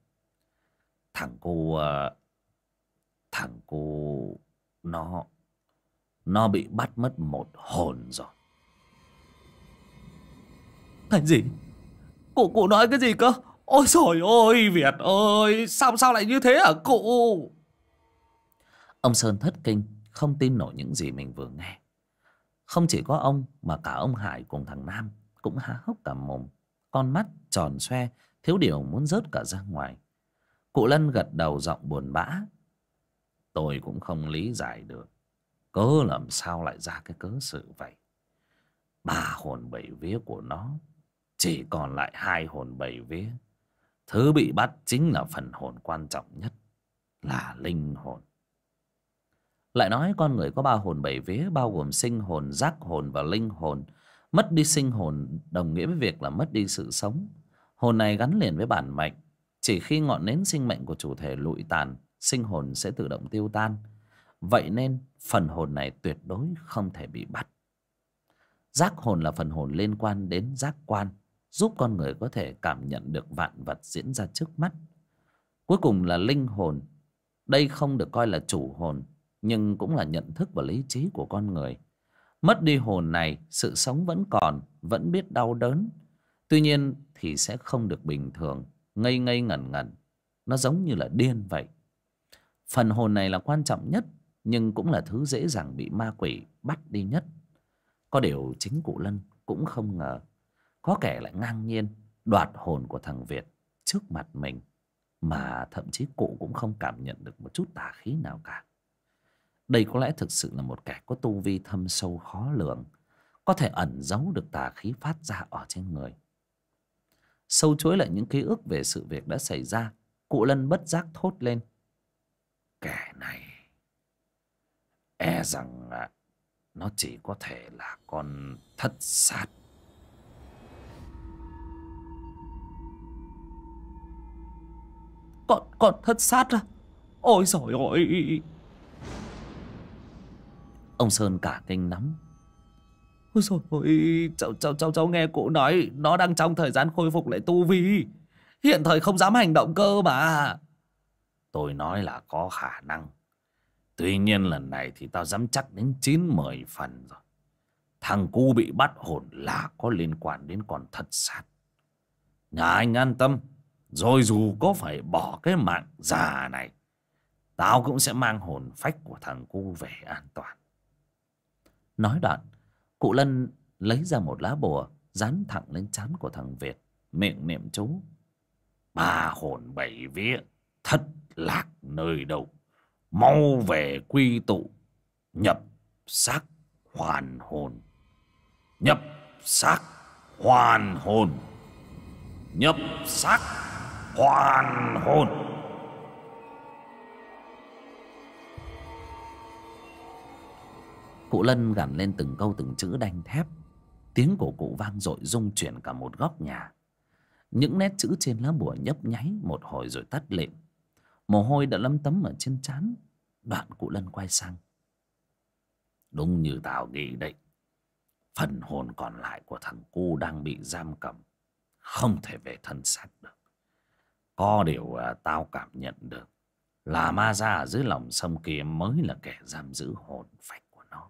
[SPEAKER 1] Thằng cu nó bị bắt mất một hồn rồi.
[SPEAKER 2] Cái gì? Cụ nói cái gì cơ? Ôi trời ơi, Việt ơi, sao lại như thế hả cụ?
[SPEAKER 1] Ông Sơn thất kinh, không tin nổi những gì mình vừa nghe. Không chỉ có ông mà cả ông Hải cùng thằng Nam cũng há hốc cả mồm, con mắt tròn xoe, thiếu điều muốn rớt cả ra ngoài. Cụ Lân gật đầu giọng buồn bã. Tôi cũng không lý giải được, cớ làm sao lại ra cái cớ sự vậy. 3 hồn 7 vía của nó, chỉ còn lại 2 hồn 7 vía. Thứ bị bắt chính là phần hồn quan trọng nhất, là linh hồn. Lại nói con người có 3 hồn 7 vía, bao gồm sinh hồn, giác hồn và linh hồn. Mất đi sinh hồn đồng nghĩa với việc là mất đi sự sống. Hồn này gắn liền với bản mệnh. Chỉ khi ngọn nến sinh mệnh của chủ thể lụi tàn, sinh hồn sẽ tự động tiêu tan. Vậy nên phần hồn này tuyệt đối không thể bị bắt. Giác hồn là phần hồn liên quan đến giác quan, giúp con người có thể cảm nhận được vạn vật diễn ra trước mắt. Cuối cùng là linh hồn. Đây không được coi là chủ hồn, nhưng cũng là nhận thức và lý trí của con người. Mất đi hồn này, sự sống vẫn còn, vẫn biết đau đớn. Tuy nhiên thì sẽ không được bình thường, ngây ngây ngẩn ngẩn. Nó giống như là điên vậy. Phần hồn này là quan trọng nhất, nhưng cũng là thứ dễ dàng bị ma quỷ bắt đi nhất. Có điều chính cụ Lân cũng không ngờ có kẻ lại ngang nhiên đoạt hồn của thằng Việt trước mặt mình, mà thậm chí cụ cũng không cảm nhận được một chút tà khí nào cả. Đây có lẽ thực sự là một kẻ có tu vi thâm sâu khó lường, có thể ẩn giấu được tà khí phát ra ở trên người. Sâu chuỗi lại những ký ức về sự việc đã xảy ra, cụ Lân bất giác thốt lên. Kẻ này e rằng nó chỉ có thể là con thất sát.
[SPEAKER 2] Con thất sát à? Ôi trời ơi!
[SPEAKER 1] Ông Sơn cả kinh lắm.
[SPEAKER 2] Ôi trời ơi! Cháu nghe cụ nói nó đang trong thời gian khôi phục lại tu vi, hiện thời không dám hành động cơ mà.
[SPEAKER 1] Tôi nói là có khả năng. Tuy nhiên lần này thì tao dám chắc đến 9-10 phần rồi. Thằng cu bị bắt hồn là có liên quan đến con thất sát. Nhà anh an tâm, rồi dù có phải bỏ cái mạng già này, tao cũng sẽ mang hồn phách của thằng cu về an toàn. Nói đoạn, cụ Lân lấy ra một lá bùa dán thẳng lên trán của thằng Việt, miệng niệm chú. 3 hồn 7 vía thất lạc nơi đâu, mau về quy tụ, nhập xác hoàn hồn, nhập xác hoàn hồn, nhập xác hoàn hồn. Cụ Lân gằn lên từng câu từng chữ đanh thép. Tiếng của cụ vang dội rung chuyển cả một góc nhà. Những nét chữ trên lá bùa nhấp nháy một hồi rồi tắt lịm. Mồ hôi đã lấm tấm ở trên trán. Đoạn cụ Lân quay sang: đúng như tao nghĩ đấy, phần hồn còn lại của thằng cu đang bị giam cầm, không thể về thân xác được. Có điều tao cảm nhận được là ma ra ở dưới lòng sông kia mới là kẻ giam giữ hồn phách của nó.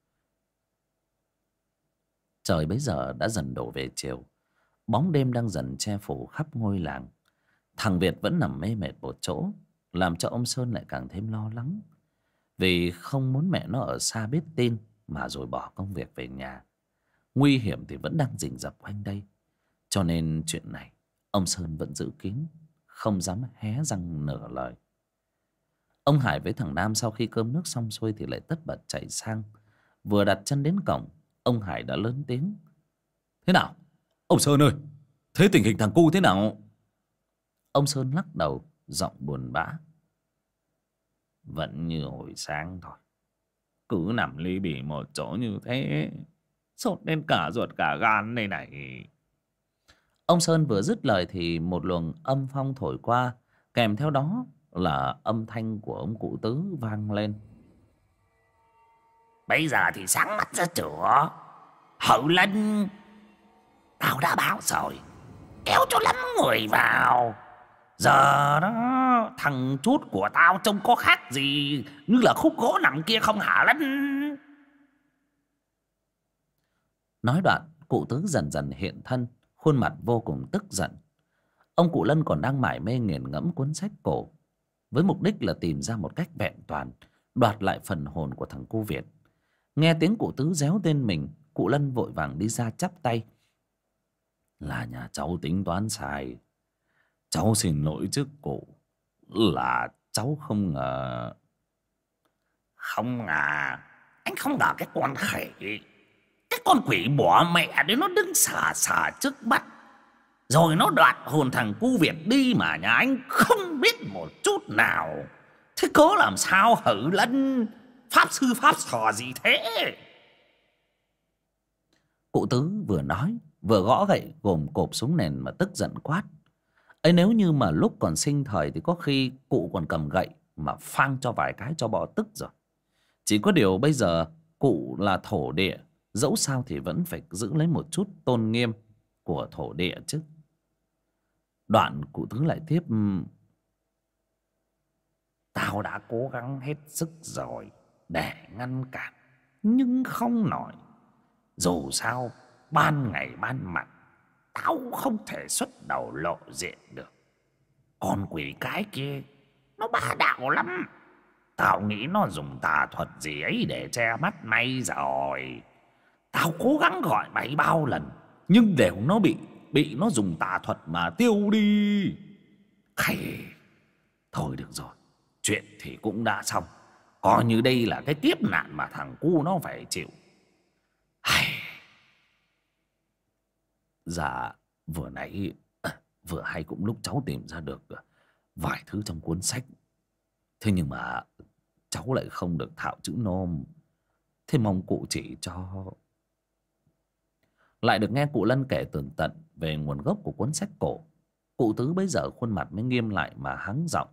[SPEAKER 1] Trời bấy giờ đã dần đổ về chiều. Bóng đêm đang dần che phủ khắp ngôi làng. Thằng Việt vẫn nằm mê mệt một chỗ, làm cho ông Sơn lại càng thêm lo lắng. Vì không muốn mẹ nó ở xa biết tin mà rồi bỏ công việc về nhà. Nguy hiểm thì vẫn đang rình rập quanh đây. Cho nên chuyện này ông Sơn vẫn giữ kín, không dám hé răng nửa lời. Ông Hải với thằng Nam sau khi cơm nước xong xuôi thì lại tất bật chạy sang. Vừa đặt chân đến cổng, ông Hải đã lớn tiếng:
[SPEAKER 2] thế nào ông Sơn ơi, thế tình hình thằng cu thế nào?
[SPEAKER 1] Ông Sơn lắc đầu, giọng buồn bã: vẫn như hồi sáng thôi, cứ nằm ly bì một chỗ như thế, sốt đến cả ruột cả gan đây này. Ông Sơn vừa dứt lời thì một luồng âm phong thổi qua, kèm theo đó là âm thanh của ông cụ Tứ vang lên: bây giờ thì sáng mắt ra chửa, Hậu Lân, tao đã báo rồi, kéo cho lắm người vào. Giờ đó thằng chút của tao trông có khác gì như là khúc gỗ nằm kia không hả Lân? Nói đoạn cụ Tứ dần dần hiện thân, khuôn mặt vô cùng tức giận. Ông cụ Lân còn đang mải mê nghiền ngẫm cuốn sách cổ, với mục đích là tìm ra một cách vẹn toàn đoạt lại phần hồn của thằng cu Việt. Nghe tiếng cụ Tứ réo tên mình, cụ Lân vội vàng đi ra chắp tay: là nhà cháu tính toán sai, cháu xin lỗi trước cụ, là cháu không ngờ. Không ngờ? Anh không ngờ cái con khỉ, cái con quỷ bỏ mẹ đấy nó đứng xà xà trước mắt, rồi nó đoạt hồn thằng cu Việt đi mà nhà anh không biết một chút nào. Thế cớ làm sao hử Lân? Pháp sư pháp trò gì thế? Cụ Tứ vừa nói vừa gõ gậy gồm cộp xuống nền mà tức giận quát. Ấy nếu như mà lúc còn sinh thời thì có khi cụ còn cầm gậy mà phang cho vài cái cho bỏ tức rồi. Chỉ có điều bây giờ cụ là thổ địa, dẫu sao thì vẫn phải giữ lấy một chút tôn nghiêm của thổ địa chứ. Đoạn cụ Tứ lại tiếp: tao đã cố gắng hết sức rồi để ngăn cản, nhưng không nổi. Dù sao ban ngày ban mặt tao không thể xuất đầu lộ diện được. Con quỷ cái kia nó bá đạo lắm. Tao nghĩ nó dùng tà thuật gì ấy để che mắt mày rồi. Tao cố gắng gọi mày bao lần nhưng đều nó bị nó dùng tà thuật mà tiêu đi. Khày, thôi được rồi, chuyện thì cũng đã xong, coi như đây là cái kiếp nạn mà thằng cu nó phải chịu. Dạ, vừa nãy vừa hay cũng lúc cháu tìm ra được vài thứ trong cuốn sách. Thế nhưng mà cháu lại không được thạo chữ nôm. Thế mong cụ chỉ cho. Lại được nghe cụ Lân kể tường tận về nguồn gốc của cuốn sách cổ. Cụ Tứ bấy giờ khuôn mặt mới nghiêm lại mà hắng giọng: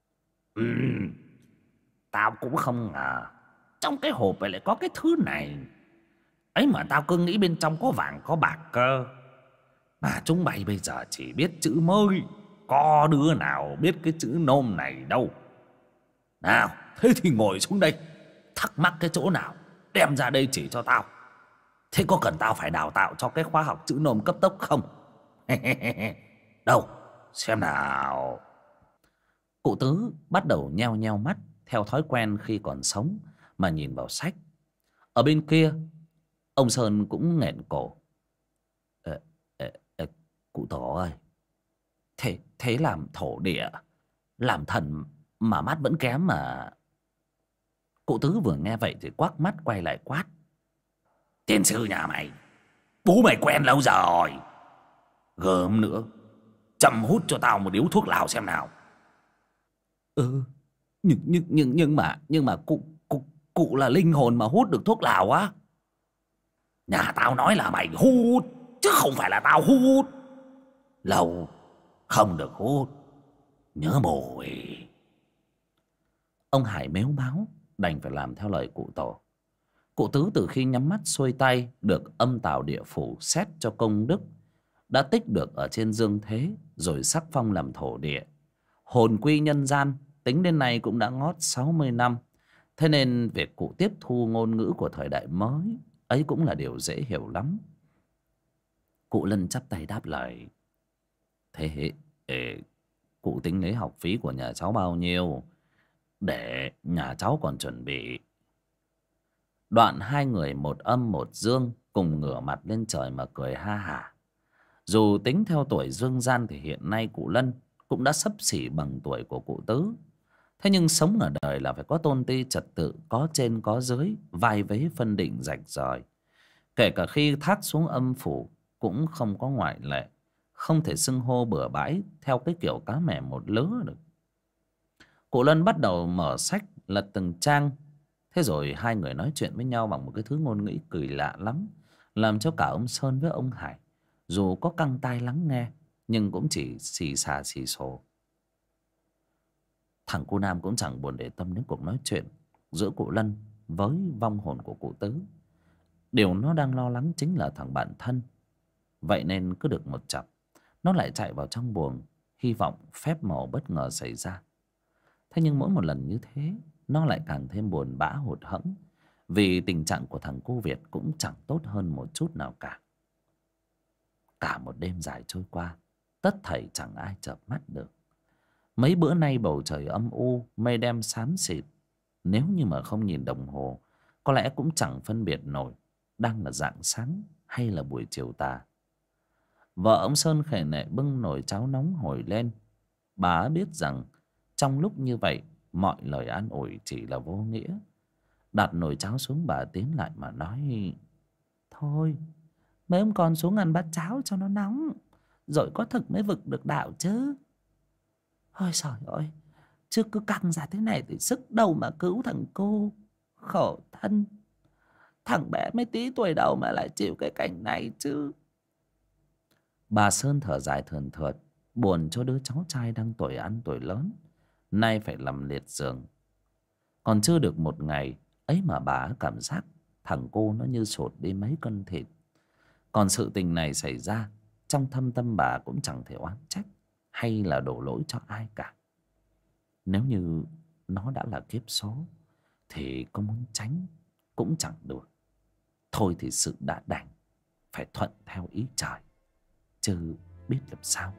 [SPEAKER 1] tao cũng không ngờ trong cái hộp này lại có cái thứ này. Ấy mà tao cứ nghĩ bên trong có vàng có bạc cơ. Mà chúng mày bây giờ chỉ biết chữ mới, có đứa nào biết cái chữ nôm này đâu. Nào, thế thì ngồi xuống đây, thắc mắc cái chỗ nào đem ra đây chỉ cho tao. Thế có cần tao phải đào tạo cho cái khóa học chữ nôm cấp tốc không? Đâu, xem nào. Cụ Tứ bắt đầu nheo nheo mắt theo thói quen khi còn sống mà nhìn vào sách. Ở bên kia, ông Sơn cũng nghẹn cổ: cụ Tổ ơi, thế làm thổ địa, làm thần mà mắt vẫn kém mà. Cụ Tứ vừa nghe vậy thì quắc mắt quay lại quát: tiên sư nhà mày, bố mày quen lâu rồi. Gớm nữa, châm hút cho tao một điếu thuốc lào xem nào. Nhưng mà cụ
[SPEAKER 2] Cụ là linh hồn mà hút được thuốc lào á?
[SPEAKER 3] Nhà tao nói là mày hút, chứ không phải là tao hút. Lâu không được hút, nhớ mùi.
[SPEAKER 1] Ông Hải mếu máo đành phải làm theo lời cụ tổ. Cụ Tứ từ khi nhắm mắt xuôi tay được âm tào địa phủ xét cho công đức, đã tích được ở trên dương thế rồi sắc phong làm thổ địa, hồn quy nhân gian, tính đến nay cũng đã ngót 60 năm. Thế nên việc cụ tiếp thu ngôn ngữ của thời đại mới ấy cũng là điều dễ hiểu lắm. Cụ Lân chắp tay đáp lời: Thế cụ tính lấy học phí của nhà cháu bao nhiêu, để nhà cháu còn chuẩn bị. Đoạn hai người một âm một dương cùng ngửa mặt lên trời mà cười ha hả. Dù tính theo tuổi dương gian thì hiện nay cụ Lân cũng đã xấp xỉ bằng tuổi của cụ Tứ. Thế nhưng sống ở đời là phải có tôn ti trật tự, có trên có dưới, vai vế phân định rạch ròi. Kể cả khi thác xuống âm phủ cũng không có ngoại lệ, không thể xưng hô bừa bãi theo cái kiểu cá mè một lứa được. Cụ Lân bắt đầu mở sách lật từng trang. Thế rồi hai người nói chuyện với nhau bằng một cái thứ ngôn ngữ cười lạ lắm, làm cho cả ông Sơn với ông Hải dù có căng tai lắng nghe nhưng cũng chỉ xì xà xì xồ. Thằng cu Nam cũng chẳng buồn để tâm đến cuộc nói chuyện giữa cụ Lân với vong hồn của cụ Tứ. Điều nó đang lo lắng chính là thằng bạn thân. Vậy nên cứ được một chập, nó lại chạy vào trong buồng, hy vọng phép màu bất ngờ xảy ra. Thế nhưng mỗi một lần như thế, nó lại càng thêm buồn bã hụt hẫng, vì tình trạng của thằng cô Việt cũng chẳng tốt hơn một chút nào cả. Cả một đêm dài trôi qua, tất thảy chẳng ai chợp mắt được. Mấy bữa nay bầu trời âm u, mây đen xám xịt. Nếu như mà không nhìn đồng hồ, có lẽ cũng chẳng phân biệt nổi đang là rạng sáng hay là buổi chiều tà. Vợ ông Sơn khệ nệ bưng nồi cháo nóng hổi lên. Bà biết rằng trong lúc như vậy, mọi lời an ủi chỉ là vô nghĩa. Đặt nồi cháo xuống, bà tiến lại mà nói: Thôi, mấy ông con xuống ăn bát cháo cho nó nóng, rồi có thực mới vực được đạo chứ. Ôi trời ơi, chứ cứ căng ra thế này thì sức đâu mà cứu thằng cô. Khổ thân, thằng bé mới tí tuổi đầu mà lại chịu cái cảnh này chứ. Bà Sơn thở dài thườn thượt, buồn cho đứa cháu trai đang tuổi ăn tuổi lớn, nay phải nằm liệt giường. Còn chưa được một ngày ấy mà bà cảm giác thằng cô nó như sụt đi mấy cân thịt. Còn sự tình này xảy ra, trong thâm tâm bà cũng chẳng thể oán trách hay là đổ lỗi cho ai cả. Nếu như nó đã là kiếp số thì có muốn tránh cũng chẳng được. Thôi thì sự đã đành, phải thuận theo ý trời, chứ biết làm sao.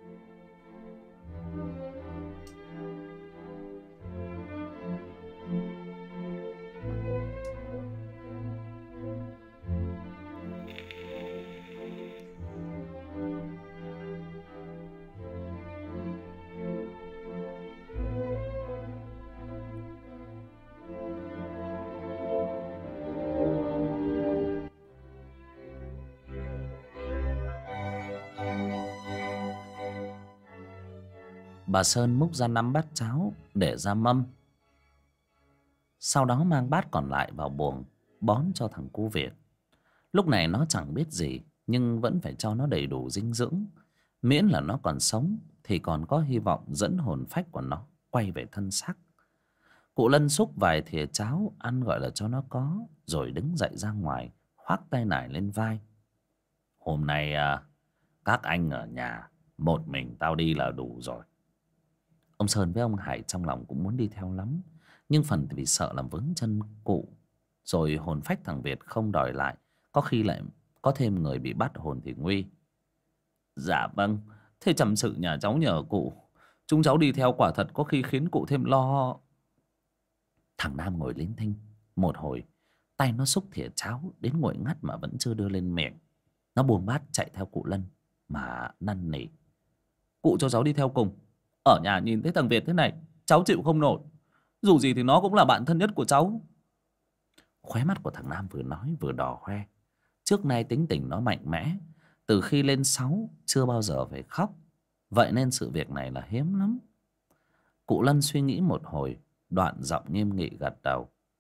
[SPEAKER 1] Bà Sơn múc ra 5 bát cháo để ra mâm. Sau đó mang bát còn lại vào buồng bón cho thằng cu Việt. Lúc này nó chẳng biết gì, nhưng vẫn phải cho nó đầy đủ dinh dưỡng. Miễn là nó còn sống thì còn có hy vọng dẫn hồn phách của nó quay về thân xác. Cụ Lân xúc vài thìa cháo ăn gọi là cho nó có, rồi đứng dậy ra ngoài, khoác tay nải lên vai. Hôm nay các anh ở nhà, một mình tao đi là đủ rồi. Ông Sơn với ông Hải trong lòng cũng muốn đi theo lắm, nhưng phần vì sợ làm vướng chân cụ, rồi hồn phách thằng Việt không đòi lại, có khi lại có thêm người bị bắt hồn thì nguy. Dạ vâng, thế chăm sự nhà cháu nhờ cụ, chúng cháu đi theo quả thật có khi khiến cụ thêm lo. Thằng Nam ngồi lín thinh một hồi, tay nó xúc thìa cháo đến nguội ngắt mà vẫn chưa đưa lên miệng. Nó buông bát chạy theo cụ Lân mà năn nỉ: Cụ cho cháu đi theo cùng. Ở nhà nhìn thấy thằng Việt thế này, cháu chịu không nổi. Dù gì thì nó cũng là bạn thân nhất của cháu. Khóe mắt của thằng Nam vừa nói vừa đỏ hoe. Trước nay tính tình nó mạnh mẽ, từ khi lên 6 chưa bao giờ phải khóc. Vậy nên sự việc này là hiếm lắm. Cụ Lân suy nghĩ một hồi, đoạn giọng nghiêm nghị gật đầu: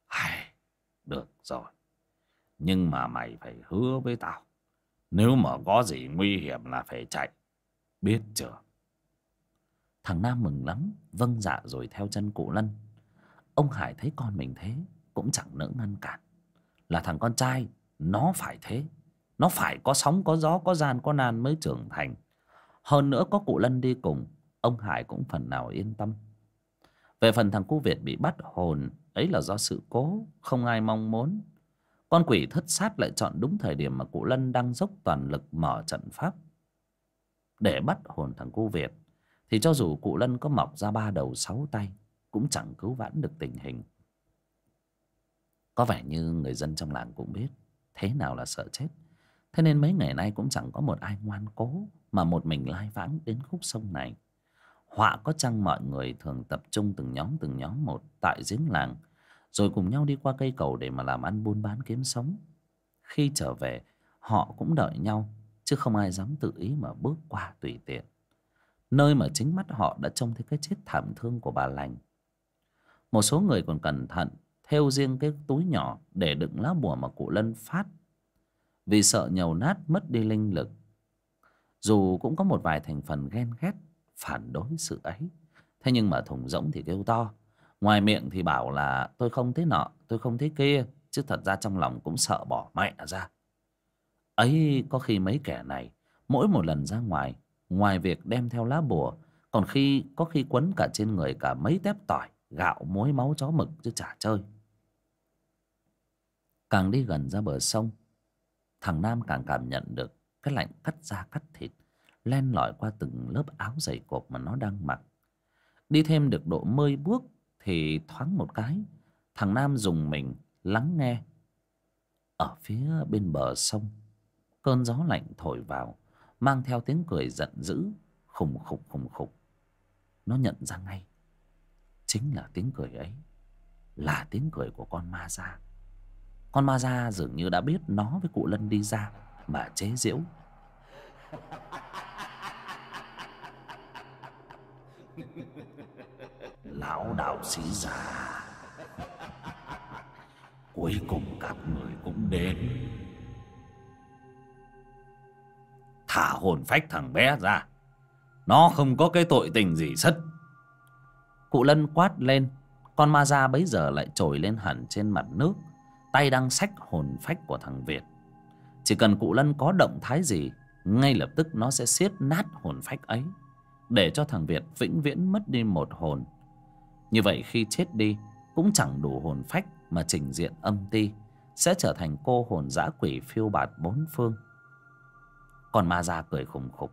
[SPEAKER 3] Hay, được rồi. Nhưng mà mày phải hứa với tao, nếu mà có gì nguy hiểm là phải chạy, biết chưa?
[SPEAKER 1] Thằng Nam mừng lắm, vâng dạ rồi theo chân cụ Lân. Ông Hải thấy con mình thế cũng chẳng nỡ ngăn cản. Là thằng con trai, nó phải thế. Nó phải có sóng có gió, có gian có nan mới trưởng thành. Hơn nữa có cụ Lân đi cùng, ông Hải cũng phần nào yên tâm. Về phần thằng cu Việt bị bắt hồn, ấy là do sự cố, không ai mong muốn. Con quỷ thất sát lại chọn đúng thời điểm mà cụ Lân đang dốc toàn lực mở trận pháp để bắt hồn thằng cu Việt. Thì cho dù cụ Lân có mọc ra 3 đầu 6 tay cũng chẳng cứu vãn được tình hình. Có vẻ như người dân trong làng cũng biết thế nào là sợ chết. Thế nên mấy ngày nay cũng chẳng có một ai ngoan cố mà một mình lai vãng đến khúc sông này. Họa có chăng mọi người thường tập trung từng nhóm một tại giếng làng, rồi cùng nhau đi qua cây cầu để mà làm ăn buôn bán kiếm sống. Khi trở về họ cũng đợi nhau, chứ không ai dám tự ý mà bước qua tùy tiện, nơi mà chính mắt họ đã trông thấy cái chết thảm thương của bà lành. Một số người còn cẩn thận thêu riêng cái túi nhỏ để đựng lá bùa mà cụ Lân phát, vì sợ nhầu nát mất đi linh lực. Dù cũng có một vài thành phần ghen ghét phản đối sự ấy, thế nhưng mà thùng rỗng thì kêu to, ngoài miệng thì bảo là tôi không thế nọ, tôi không thế kia, chứ thật ra trong lòng cũng sợ bỏ mẹ ra. Ấy có khi mấy kẻ này mỗi một lần ra ngoài, ngoài việc đem theo lá bùa, còn có khi quấn cả trên người cả mấy tép tỏi, gạo, muối, máu, chó mực chứ chả chơi. Càng đi gần ra bờ sông, thằng Nam càng cảm nhận được cái lạnh cắt da cắt thịt len lỏi qua từng lớp áo dày cộp mà nó đang mặc. Đi thêm được độ 10 bước thì thoáng một cái, thằng Nam dùng mình lắng nghe. Ở phía bên bờ sông, cơn gió lạnh thổi vào, mang theo tiếng cười giận dữ, khùng khục khùng khục. Nó nhận ra ngay, chính là tiếng cười ấy là tiếng cười của con ma da. Con ma da dường như đã biết nó với cụ Lân đi ra mà chế giễu.
[SPEAKER 3] Lão đạo sĩ già, cuối cùng các người cũng đến. Thả hồn phách thằng bé ra, nó không có cái tội tình gì sất.
[SPEAKER 1] Cụ Lân quát lên. Con ma da bấy giờ lại trồi lên hẳn trên mặt nước, tay đang xách hồn phách của thằng Việt. Chỉ cần cụ Lân có động thái gì, ngay lập tức nó sẽ siết nát hồn phách ấy, để cho thằng Việt vĩnh viễn mất đi một hồn. Như vậy khi chết đi cũng chẳng đủ hồn phách mà trình diện âm ti, sẽ trở thành cô hồn dã quỷ phiêu bạt bốn phương. Còn ma da cười khùng khục.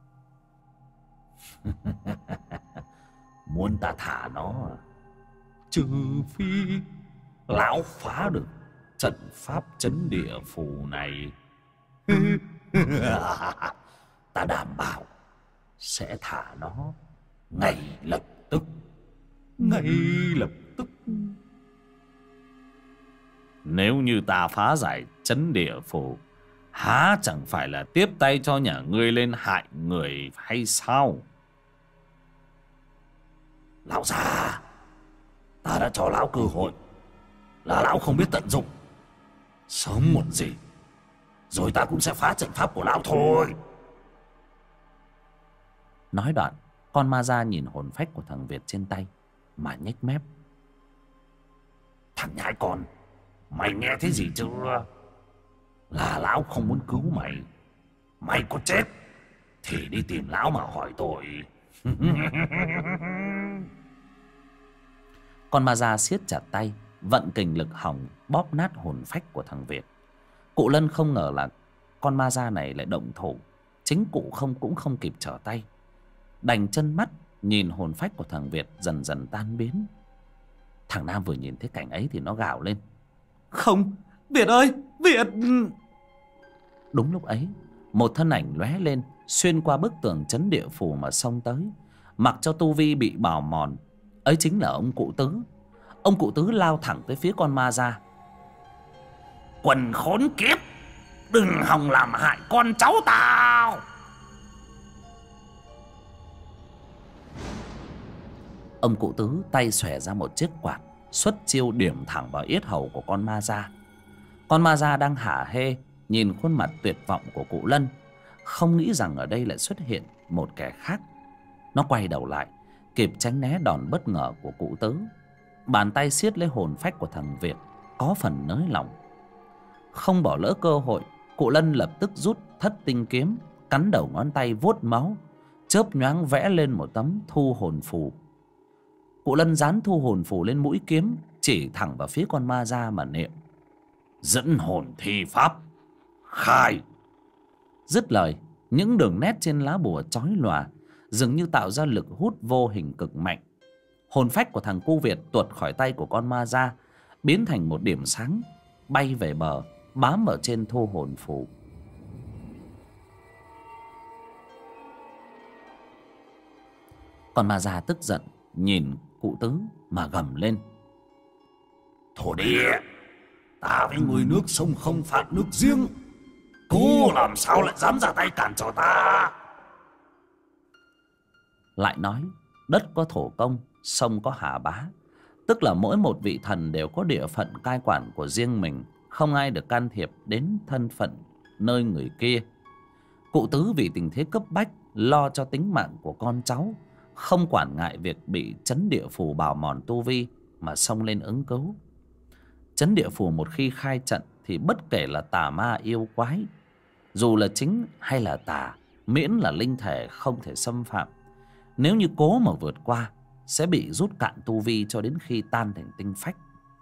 [SPEAKER 3] Muốn ta thả nó à? Trừ phi lão phá được trận pháp chấn địa phù này. Ta đảm bảo sẽ thả nó ngay lập tức. Ngay lập tức. Nếu như ta phá giải chấn địa phù, há chẳng phải là tiếp tay cho nhà ngươi lên hại người hay sao? Lão già, ta đã cho lão cơ hội, là lão không biết tận dụng. Sớm muộn gì rồi ta cũng sẽ phá trận pháp của lão thôi.
[SPEAKER 1] Nói đoạn, con ma da nhìn hồn phách của thằng Việt trên tay mà nhếch mép.
[SPEAKER 3] Thằng nhãi con, mày nghe thấy gì chưa? Là lão không muốn cứu mày. Mày có chết thì đi tìm lão mà hỏi tội.
[SPEAKER 1] Con ma da siết chặt tay, vận kình lực hỏng bóp nát hồn phách của thằng Việt. Cụ Lân không ngờ là con ma da này lại động thủ. Chính cụ cũng không kịp trở tay, đành chân mắt nhìn hồn phách của thằng Việt dần dần tan biến. Thằng Nam vừa nhìn thấy cảnh ấy thì nó gào lên. Không, Việt ơi, Việt! Đúng lúc ấy, một thân ảnh lóe lên, xuyên qua bức tường chấn địa phù mà xông tới, mặc cho tu vi bị bào mòn. Ấy chính là ông cụ Tứ. Ông cụ Tứ lao thẳng tới phía con ma da.
[SPEAKER 3] Quần khốn kiếp, đừng hòng làm hại con cháu tao!
[SPEAKER 1] Ông cụ Tứ tay xòe ra một chiếc quạt, xuất chiêu điểm thẳng vào yết hầu của con ma da. Con ma da đang hả hê nhìn khuôn mặt tuyệt vọng của cụ Lân, không nghĩ rằng ở đây lại xuất hiện một kẻ khác. Nó quay đầu lại, kịp tránh né đòn bất ngờ của cụ Tứ. Bàn tay siết lấy hồn phách của thằng Việt, có phần nới lỏng. Không bỏ lỡ cơ hội, cụ Lân lập tức rút thất tinh kiếm, cắn đầu ngón tay vuốt máu, chớp nhoáng vẽ lên một tấm thu hồn phù. Cụ Lân dán thu hồn phù lên mũi kiếm, chỉ thẳng vào phía con ma da mà niệm: dẫn hồn thi pháp, khai. Dứt lời, những đường nét trên lá bùa chói lòa, dường như tạo ra lực hút vô hình cực mạnh. Hồn phách của thằng cu Việt tuột khỏi tay của con ma da, biến thành một điểm sáng, bay về bờ, bám ở trên thu hồn phù. Con ma da tức giận nhìn cụ Tứ mà gầm lên:
[SPEAKER 3] thổ địa, ta với người nước sông không phạm nước riêng, cô làm sao lại dám ra tay cản trở ta?
[SPEAKER 1] Lại nói đất có thổ công, sông có hà bá, tức là mỗi một vị thần đều có địa phận cai quản của riêng mình, không ai được can thiệp đến thân phận nơi người kia. Cụ Tứ vì tình thế cấp bách, lo cho tính mạng của con cháu, không quản ngại việc bị chấn địa phù bào mòn tu vi mà xông lên ứng cứu. Chấn địa phù một khi khai trận thì bất kể là tà ma yêu quái, dù là chính hay là tà, miễn là linh thể không thể xâm phạm, nếu như cố mà vượt qua sẽ bị rút cạn tu vi cho đến khi tan thành tinh phách.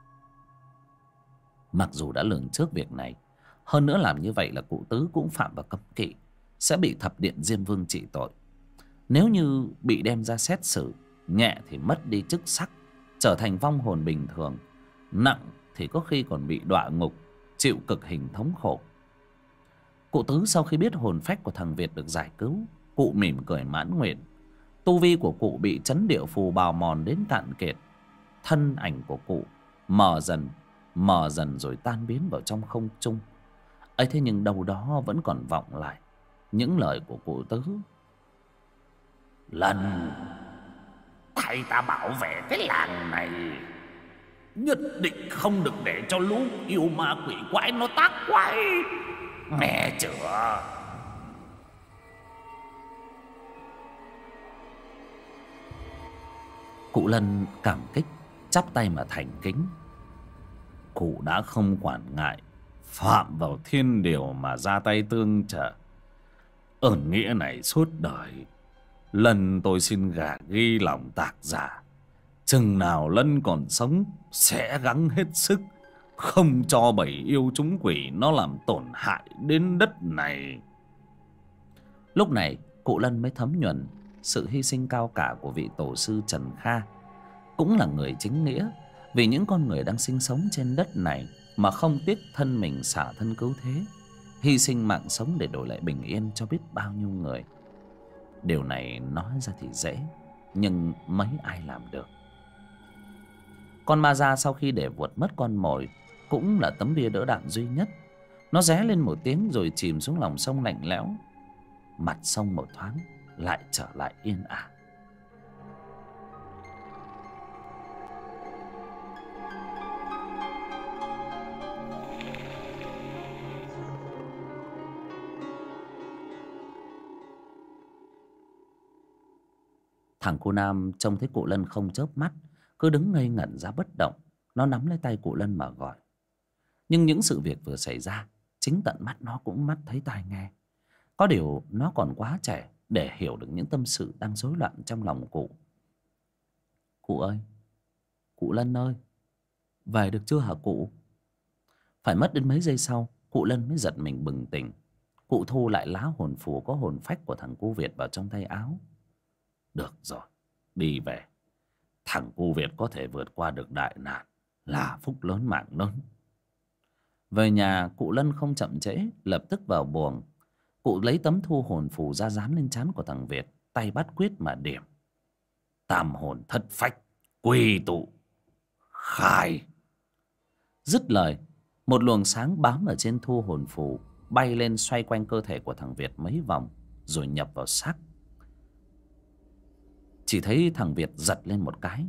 [SPEAKER 1] Mặc dù đã lường trước việc này, hơn nữa làm như vậy là cụ Tứ cũng phạm vào cấm kỵ, sẽ bị thập điện Diêm Vương trị tội. Nếu như bị đem ra xét xử, nhẹ thì mất đi chức sắc, trở thành vong hồn bình thường, nặng thì có khi còn bị đọa ngục, chịu cực hình thống khổ. Cụ Tứ sau khi biết hồn phách của thằng Việt được giải cứu, cụ mỉm cười mãn nguyện. Tu vi của cụ bị chấn địa phù bào mòn đến cạn kiệt, thân ảnh của cụ mờ dần rồi tan biến vào trong không trung. ấy thế nhưng đâu đó vẫn còn vọng lại những lời của cụ Tứ:
[SPEAKER 3] lần thay ta bảo vệ cái làng này, nhất định không được để cho lũ yêu ma quỷ quái nó tác quái, nghe chưa?
[SPEAKER 1] Cụ Lân cảm kích, chắp tay mà thành kính:
[SPEAKER 3] cụ đã không quản ngại phạm vào thiên điều mà ra tay tương trợ, ơn nghĩa này suốt đời Lân tôi xin ghi lòng tạc giả, chừng nào Lân còn sống sẽ gắng hết sức không cho bầy yêu chúng quỷ nó làm tổn hại đến đất này.
[SPEAKER 1] Lúc này cụ Lân mới thấm nhuần sự hy sinh cao cả của vị tổ sư Trần Kha, cũng là người chính nghĩa, vì những con người đang sinh sống trên đất này mà không tiếc thân mình xả thân cứu thế, hy sinh mạng sống để đổi lại bình yên cho biết bao nhiêu người. Điều này nói ra thì dễ, nhưng mấy ai làm được. Con ma da sau khi để vuột mất con mồi, cũng là tấm bia đỡ đạn duy nhất. Nó ré lên một tiếng rồi chìm xuống lòng sông lạnh lẽo. Mặt sông một thoáng lại trở lại yên ả. Thằng cô Nam trông thấy cụ Lân không chớp mắt, cứ đứng ngây ngẩn ra bất động. Nó nắm lấy tay cụ Lân mà gọi. Nhưng những sự việc vừa xảy ra, chính tận mắt nó cũng mắt thấy tai nghe. Có điều nó còn quá trẻ để hiểu được những tâm sự đang rối loạn trong lòng cụ. Cụ ơi, cụ Lân ơi, về được chưa hả cụ? Phải mất đến mấy giây sau, cụ Lân mới giật mình bừng tỉnh. Cụ thu lại lá hồn phù có hồn phách của thằng cu Việt vào trong tay áo.
[SPEAKER 3] Được rồi, đi về. Thằng cu Việt có thể vượt qua được đại nạn là phúc lớn mạng lớn.
[SPEAKER 1] Về nhà, cụ Lân không chậm trễ, lập tức vào buồng. Cụ lấy tấm thu hồn phù ra dán lên trán của thằng Việt, tay bắt quyết mà điểm:
[SPEAKER 3] tam hồn thất phách quy tụ, khai.
[SPEAKER 1] Dứt lời, một luồng sáng bám ở trên thu hồn phù bay lên xoay quanh cơ thể của thằng Việt mấy vòng, rồi nhập vào xác. Chỉ thấy thằng Việt giật lên một cái,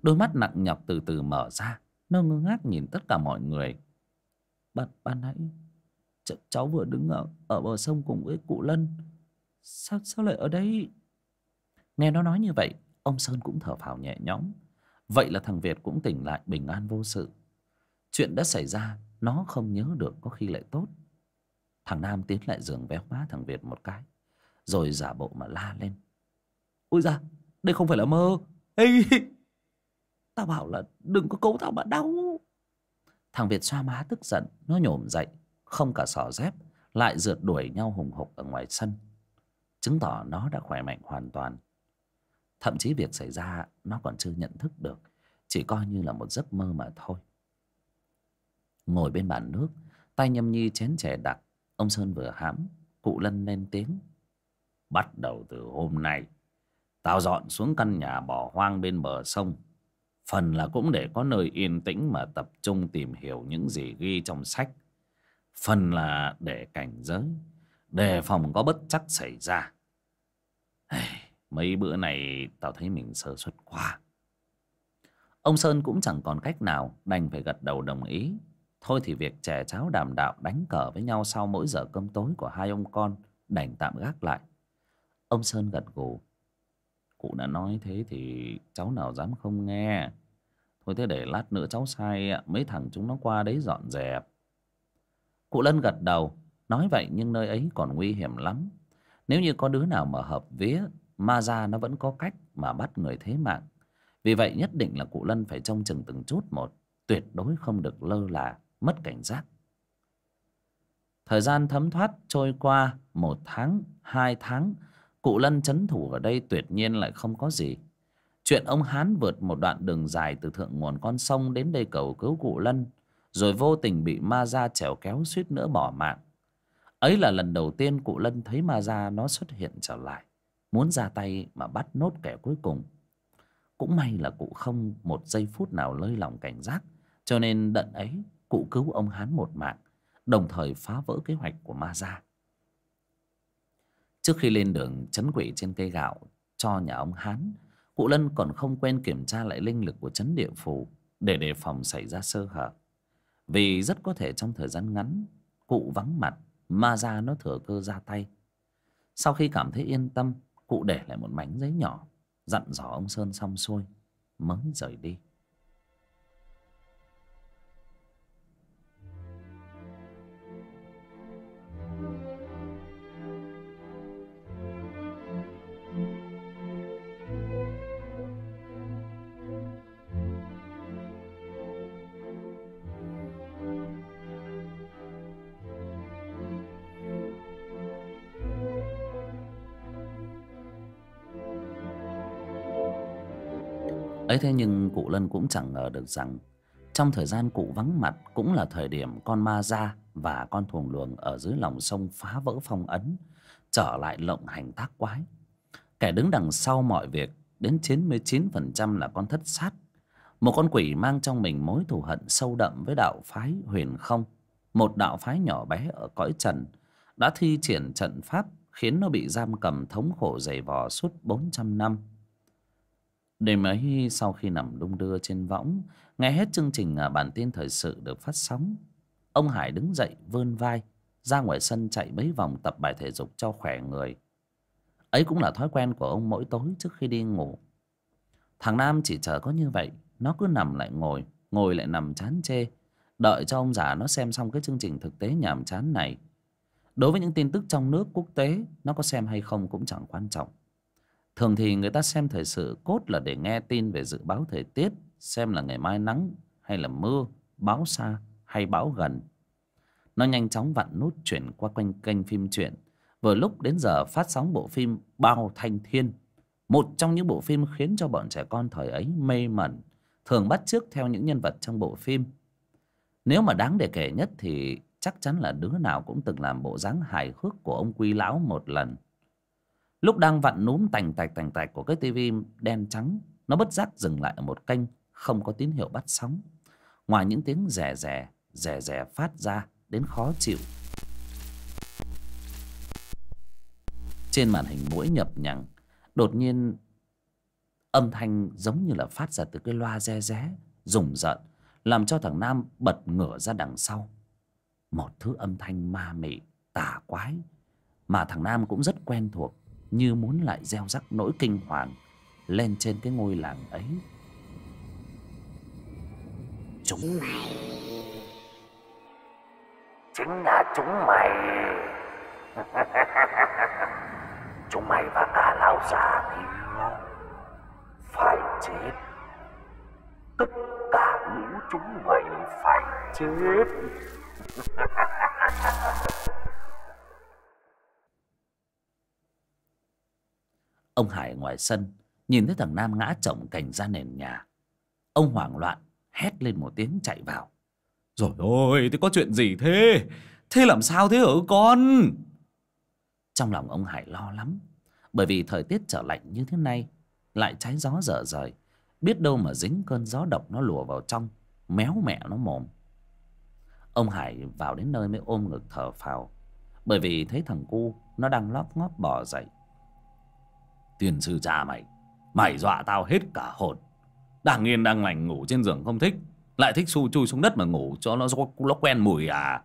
[SPEAKER 1] Đôi mắt nặng nhọc từ từ mở ra. Nó ngơ ngác nhìn tất cả mọi người. Ban nãy cháu vừa đứng ở bờ sông cùng với cụ Lân. Sao lại ở đây? Nghe nó nói như vậy, ông Sơn cũng thở phào nhẹ nhõm. Vậy là thằng Việt cũng tỉnh lại bình an vô sự. Chuyện đã xảy ra nó không nhớ được có khi lại tốt. Thằng Nam tiến lại giường véo má thằng Việt một cái, rồi giả bộ mà la lên. Ôi da, đây không phải là mơ. Ê, tao bảo là đừng có cấu tao mà đau. Thằng Việt xoa má tức giận. Nó nhổm dậy, không cả xỏ dép, lại rượt đuổi nhau hùng hục ở ngoài sân, chứng tỏ nó đã khỏe mạnh hoàn toàn. Thậm chí việc xảy ra nó còn chưa nhận thức được, chỉ coi như là một giấc mơ mà thôi. Ngồi bên bàn nước, tay nhâm nhi chén chè đặc, ông Sơn vừa hãm, cụ Lân lên tiếng. Bắt đầu từ hôm nay, tao dọn xuống căn nhà bỏ hoang bên bờ sông. Phần là cũng để có nơi yên tĩnh mà tập trung tìm hiểu những gì ghi trong sách. Phần là để cảnh giới, đề phòng có bất trắc xảy ra. Mấy bữa này tao thấy mình sơ suất quá. Ông Sơn cũng chẳng còn cách nào, đành phải gật đầu đồng ý. Thôi thì việc chè cháo đàm đạo đánh cờ với nhau sau mỗi giờ cơm tối của hai ông con đành tạm gác lại. Ông Sơn gật gù. Cụ đã nói thế thì cháu nào dám không nghe. Thôi thế để lát nữa cháu sai mấy thằng chúng nó qua đấy dọn dẹp. Cụ Lân gật đầu. Nói vậy nhưng nơi ấy còn nguy hiểm lắm. Nếu như có đứa nào mà hợp vía, ma ra nó vẫn có cách mà bắt người thế mạng. Vì vậy nhất định là cụ Lân phải trông chừng từng chút một, tuyệt đối không được lơ là, mất cảnh giác. Thời gian thấm thoát trôi qua 1 tháng, 2 tháng. Cụ Lân trấn thủ ở đây tuyệt nhiên lại không có gì. Chuyện ông Hán vượt một đoạn đường dài từ thượng nguồn con sông đến đây cầu cứu cụ Lân, rồi vô tình bị ma da chèo kéo suýt nữa bỏ mạng. Ấy là lần đầu tiên cụ Lân thấy ma da nó xuất hiện trở lại, muốn ra tay mà bắt nốt kẻ cuối cùng. Cũng may là cụ không một giây phút nào lơi lỏng cảnh giác, cho nên đợt ấy cụ cứu ông Hán một mạng, đồng thời phá vỡ kế hoạch của ma da. Trước khi lên đường trấn quỷ trên cây gạo cho nhà ông Hán, cụ Lân còn không quên kiểm tra lại linh lực của trấn địa phủ để đề phòng xảy ra sơ hở. Vì rất có thể trong thời gian ngắn cụ vắng mặt, ma da nó thừa cơ ra tay. Sau khi cảm thấy yên tâm, cụ để lại một mảnh giấy nhỏ, dặn dò ông Sơn xong xuôi mới rời đi. Ấy thế nhưng cụ Lân cũng chẳng ngờ được rằng trong thời gian cụ vắng mặt cũng là thời điểm con ma da và con thuồng luồng ở dưới lòng sông phá vỡ phong ấn, trở lại lộng hành tác quái. Kẻ đứng đằng sau mọi việc đến 99% là con thất sát, một con quỷ mang trong mình mối thù hận sâu đậm với đạo phái Huyền Không, một đạo phái nhỏ bé ở cõi trần đã thi triển trận pháp khiến nó bị giam cầm thống khổ dày vò suốt 400 năm. Đêm ấy sau khi nằm đung đưa trên võng, nghe hết chương trình bản tin thời sự được phát sóng, ông Hải đứng dậy vươn vai ra ngoài sân chạy mấy vòng tập bài thể dục cho khỏe người. Ấy cũng là thói quen của ông mỗi tối trước khi đi ngủ. Thằng Nam chỉ chờ có như vậy, nó cứ nằm lại ngồi, ngồi lại nằm chán chê, đợi cho ông già nó xem xong cái chương trình thực tế nhàm chán này. Đối với những tin tức trong nước quốc tế, nó có xem hay không cũng chẳng quan trọng. Thường thì người ta xem thời sự cốt là để nghe tin về dự báo thời tiết, xem là ngày mai nắng hay là mưa, bão xa hay bão gần. Nó nhanh chóng vặn nút chuyển qua quanh kênh phim truyện. Vừa lúc đến giờ phát sóng bộ phim Bao Thanh Thiên, một trong những bộ phim khiến cho bọn trẻ con thời ấy mê mẩn, thường bắt chước theo những nhân vật trong bộ phim. Nếu mà đáng để kể nhất thì chắc chắn là đứa nào cũng từng làm bộ dáng hài hước của ông Quý Lão một lần. Lúc đang vặn núm tành tạch của cái tivi đen trắng, nó bất giác dừng lại ở một kênh không có tín hiệu bắt sóng. Ngoài những tiếng rè rè phát ra đến khó chịu, trên màn hình muỗi nhập nhằng. Đột nhiên Âm thanh giống như là phát ra từ cái loa re ré rùng rợn, làm cho thằng Nam bật ngửa ra đằng sau. Một thứ âm thanh ma mị tà quái mà thằng Nam cũng rất quen thuộc, như muốn lại gieo rắc nỗi kinh hoàng lên trên cái ngôi làng ấy.
[SPEAKER 3] Chúng chính là chúng mày. Chúng mày và cả lão già kia phải chết. Tất cả lũ chúng mày phải chết.
[SPEAKER 1] Ông Hải ngoài sân nhìn thấy thằng Nam ngã chồng cành ra nền nhà. Ông hoảng loạn hét lên một tiếng chạy vào.
[SPEAKER 2] Rồi ôi, thế có chuyện gì thế? Thế làm sao thế hả con?
[SPEAKER 1] Trong lòng ông Hải lo lắm, bởi vì thời tiết trở lạnh như thế này, lại trái gió dở dời, biết đâu mà dính cơn gió độc nó lùa vào trong, méo mẹ nó mồm. Ông Hải vào đến nơi mới ôm ngực thở phào, bởi vì thấy thằng cu nó đang lóp ngóp bò dậy.
[SPEAKER 3] Tiền sư cha mày, mày dọa tao hết cả hồn. Đang yên đang lành ngủ trên giường không thích, lại thích xu chui xuống đất mà ngủ cho nó quen mùi à?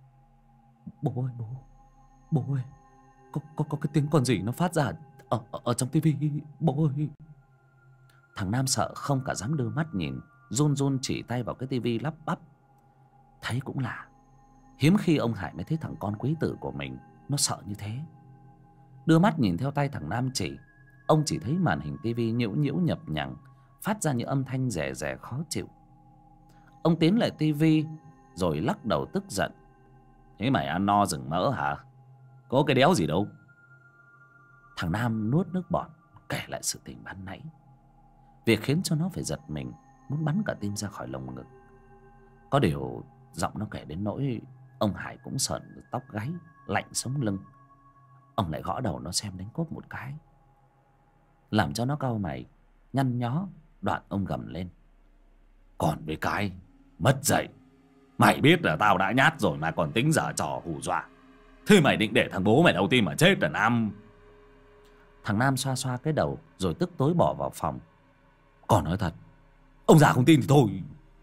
[SPEAKER 2] Bố ơi, bố ơi, có cái tiếng con gì nó phát ra ở trong tivi, bố ơi.
[SPEAKER 1] Thằng Nam sợ không cả dám đưa mắt nhìn, run run chỉ tay vào cái tivi lắp bắp. Thấy cũng lạ, hiếm khi ông Hải mới thấy thằng con quý tử của mình nó sợ như thế. Đưa mắt nhìn theo tay thằng Nam chỉ, ông chỉ thấy màn hình tivi nhiễu nhiễu nhập nhằng, phát ra những âm thanh rè rè khó chịu. Ông tiến lại tivi rồi lắc đầu tức giận.
[SPEAKER 3] Thế mày ăn no rừng mỡ hả? Có cái đéo gì đâu.
[SPEAKER 1] Thằng Nam nuốt nước bọt kể lại sự tình ban nãy. Việc khiến cho nó phải giật mình, muốn bắn cả tim ra khỏi lồng ngực. Có điều giọng nó kể đến nỗi ông Hải cũng sợn tóc gáy, lạnh sống lưng. Ông lại gõ đầu nó xem đánh cốp một cái, làm cho nó cau mày nhăn nhó. Đoạn ông gầm lên.
[SPEAKER 3] Còn với cái mất dạy, mày biết là tao đã nhát rồi mà còn tính giở trò hù dọa. Thế mày định để thằng bố mày đau tim mà chết à Nam?
[SPEAKER 1] Thằng Nam xoa xoa cái đầu rồi tức tối bỏ vào phòng.
[SPEAKER 3] Còn nói thật, ông già không tin thì thôi.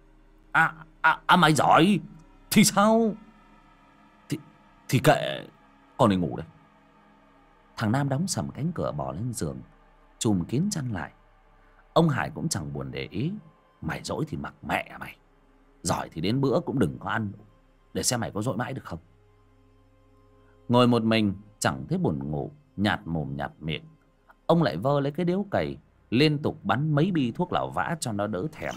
[SPEAKER 3] Mày giỏi thì sao? Thì kệ, con đi ngủ đây.
[SPEAKER 1] Thằng Nam đóng sầm cánh cửa bò lên giường, chùm kín chăn lại. Ông Hải cũng chẳng buồn để ý. Mày dỗi thì mặc mẹ mày, giỏi thì đến bữa cũng đừng có ăn, để xem mày có dỗi mãi được không. Ngồi một mình chẳng thấy buồn ngủ, nhạt mồm nhạt miệng, ông lại vơ lấy cái điếu cày liên tục bắn mấy bi thuốc lào vã cho nó đỡ thèm.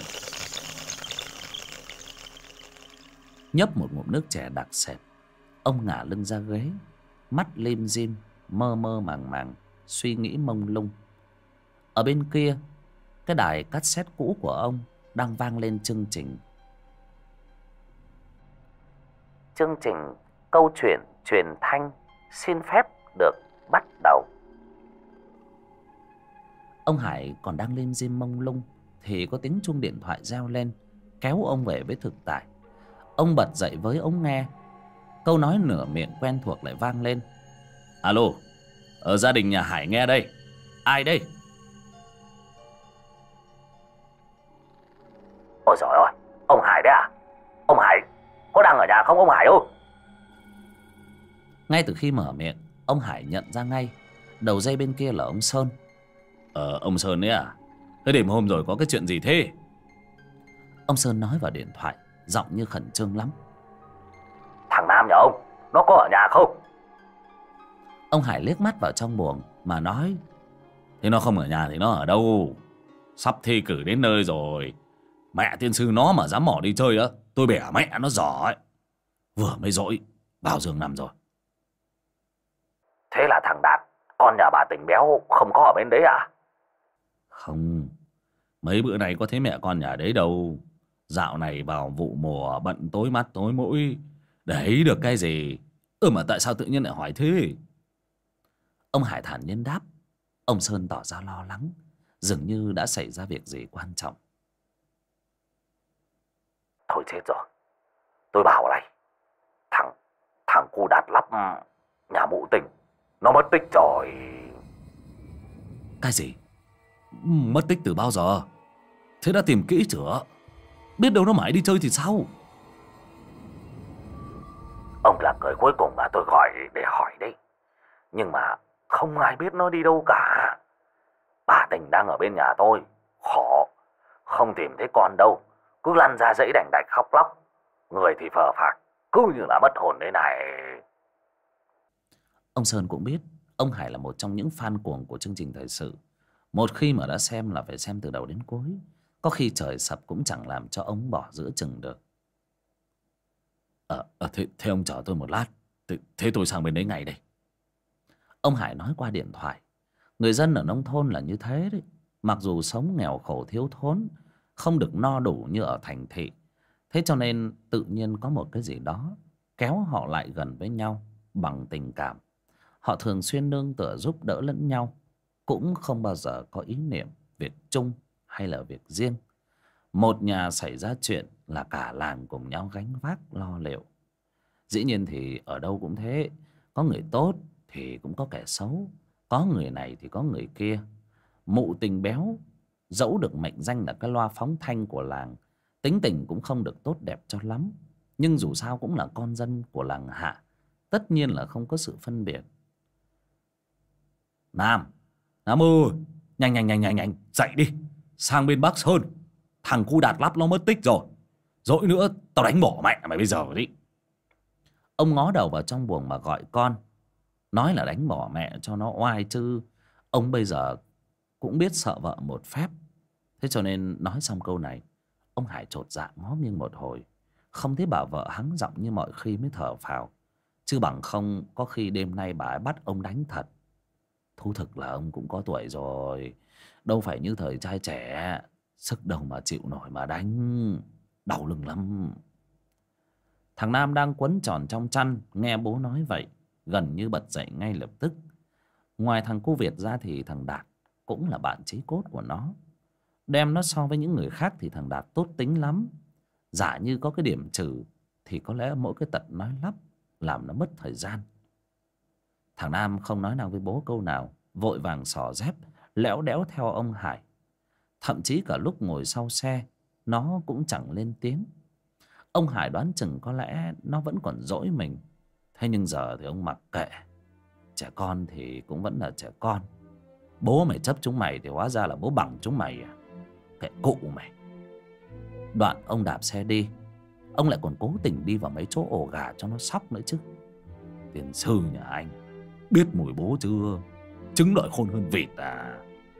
[SPEAKER 1] Nhấp một ngụm nước chè đặc sệt, ông ngả lưng ra ghế, mắt lim dim, mơ mơ màng màng, suy nghĩ mông lung. Ở bên kia, cái đài cassette cũ của ông đang vang lên chương trình câu chuyện truyền thanh xin phép được bắt đầu. Ông Hải còn đang lim dim mông lung thì có tiếng chuông điện thoại reo lên, kéo ông về với thực tại. Ông bật dậy với ống nghe, câu nói nửa miệng quen thuộc lại vang lên.
[SPEAKER 3] Alo, ở gia đình nhà Hải nghe đây. Ai đây?
[SPEAKER 4] Ôi giời ơi, ông Hải đấy à? Ông Hải có đang ở nhà không ông Hải ơi?
[SPEAKER 1] Ngay từ khi mở miệng, ông Hải nhận ra ngay đầu dây bên kia là ông Sơn.
[SPEAKER 3] Ông Sơn đấy à? Thế đêm hôm rồi có cái chuyện gì thế?
[SPEAKER 1] Ông Sơn nói vào điện thoại, giọng như khẩn trương lắm.
[SPEAKER 4] Thằng Nam nhà ông, nó có ở nhà không?
[SPEAKER 1] Ông Hải liếc mắt vào trong buồng mà nói.
[SPEAKER 3] Thế nó không ở nhà thì nó ở đâu? Sắp thi cử đến nơi rồi, mẹ tiên sư nó mà dám mỏ đi chơi á, tôi bẻ mẹ nó giỏ ấy. Vừa mới dỗi vào giường nằm rồi.
[SPEAKER 4] Thế là thằng Đạt, con nhà bà Tỉnh béo không có ở bên đấy à?
[SPEAKER 3] Không, mấy bữa nay có thấy mẹ con nhà đấy đâu. Dạo này vào vụ mùa bận tối mắt tối mũi, để ý được cái gì. Mà tại sao tự nhiên lại hỏi thế?
[SPEAKER 1] Ông Hải thản nhiên đáp. Ông Sơn tỏ ra lo lắng, dường như đã xảy ra việc gì quan trọng.
[SPEAKER 4] Thôi chết rồi, tôi bảo này, thằng cu Đạt lắp nhà mụ Tình nó mất tích rồi.
[SPEAKER 1] Cái gì?
[SPEAKER 2] Mất tích từ bao giờ? Thế đã tìm kỹ chưa? Biết đâu nó mãi đi chơi thì sao?
[SPEAKER 4] Ông là người cuối cùng mà tôi gọi để hỏi đấy. Nhưng mà không ai biết nó đi đâu cả. Bà Tình đang ở bên nhà tôi, khổ, không tìm thấy con đâu, cứ lăn ra dãy đành đạch khóc lóc. Người thì phờ phạc, cứ như là mất hồn thế này.
[SPEAKER 1] Ông Sơn cũng biết ông Hải là một trong những fan cuồng của chương trình thời sự. Một khi mà đã xem là phải xem từ đầu đến cuối. Có khi trời sập cũng chẳng làm cho ông bỏ giữa chừng được.
[SPEAKER 2] Thế ông chờ tôi một lát. Thế tôi sang bên đấy ngay đây.
[SPEAKER 1] Ông Hải nói qua điện thoại. Người dân ở nông thôn là như thế đấy. Mặc dù sống nghèo khổ thiếu thốn, không được no đủ như ở thành thị, thế cho nên tự nhiên có một cái gì đó kéo họ lại gần với nhau bằng tình cảm. Họ thường xuyên nương tựa giúp đỡ lẫn nhau, cũng không bao giờ có ý niệm việc chung hay là việc riêng. Một nhà xảy ra chuyện là cả làng cùng nhau gánh vác lo liệu. Dĩ nhiên thì ở đâu cũng thế, có người tốt thì cũng có kẻ xấu, có người này thì có người kia. Mụ Tình béo dẫu được mệnh danh là cái loa phóng thanh của làng, tính tình cũng không được tốt đẹp cho lắm, nhưng dù sao cũng là con dân của làng Hạ, tất nhiên là không có sự phân biệt.
[SPEAKER 2] Nam ơi, nhanh dậy đi, sang bên Bắc Sơn. Thằng cu Đạt Lắp nó mất tích rồi. Dỗi nữa tao đánh bỏ mẹ mày bây giờ đi.
[SPEAKER 1] Ông ngó đầu vào trong buồng mà gọi con. Nói là đánh bỏ mẹ cho nó oai, chứ ông bây giờ cũng biết sợ vợ một phép. Thế cho nên nói xong câu này, ông Hải chột dạ ngó nghiêng một hồi. Không thấy bà vợ hắng giọng như mọi khi mới thở phào. Chứ bằng không có khi đêm nay bà ấy bắt ông đánh thật. Thú thực là ông cũng có tuổi rồi, đâu phải như thời trai trẻ, sức đâu mà chịu nổi mà đánh. Đau lưng lắm. Thằng Nam đang quấn tròn trong chăn, nghe bố nói vậy gần như bật dậy ngay lập tức. Ngoài thằng cu Việt ra thì thằng Đạt cũng là bạn chí cốt của nó. Đem nó so với những người khác thì thằng Đạt tốt tính lắm. Giả như có cái điểm trừ thì có lẽ mỗi cái tật nói lắp làm nó mất thời gian. Thằng Nam không nói năng với bố câu nào, vội vàng xỏ dép lẽo đẽo theo ông Hải. Thậm chí cả lúc ngồi sau xe nó cũng chẳng lên tiếng. Ông Hải đoán chừng có lẽ nó vẫn còn dỗi mình. Thế nhưng giờ thì ông mặc kệ. Trẻ con thì cũng vẫn là trẻ con. Bố mày chấp chúng mày thì hóa ra là bố bằng chúng mày à? Kệ cụ mày. Đoạn ông đạp xe đi. Ông lại còn cố tình đi vào mấy chỗ ổ gà cho nó sóc nữa chứ. Tiền sư nhà anh biết mùi bố chưa? Trứng đợi khôn hơn vịt à.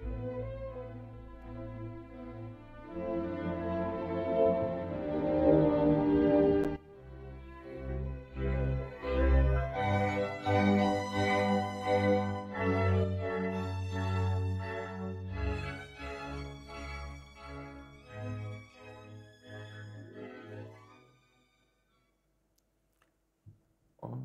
[SPEAKER 1] Ok.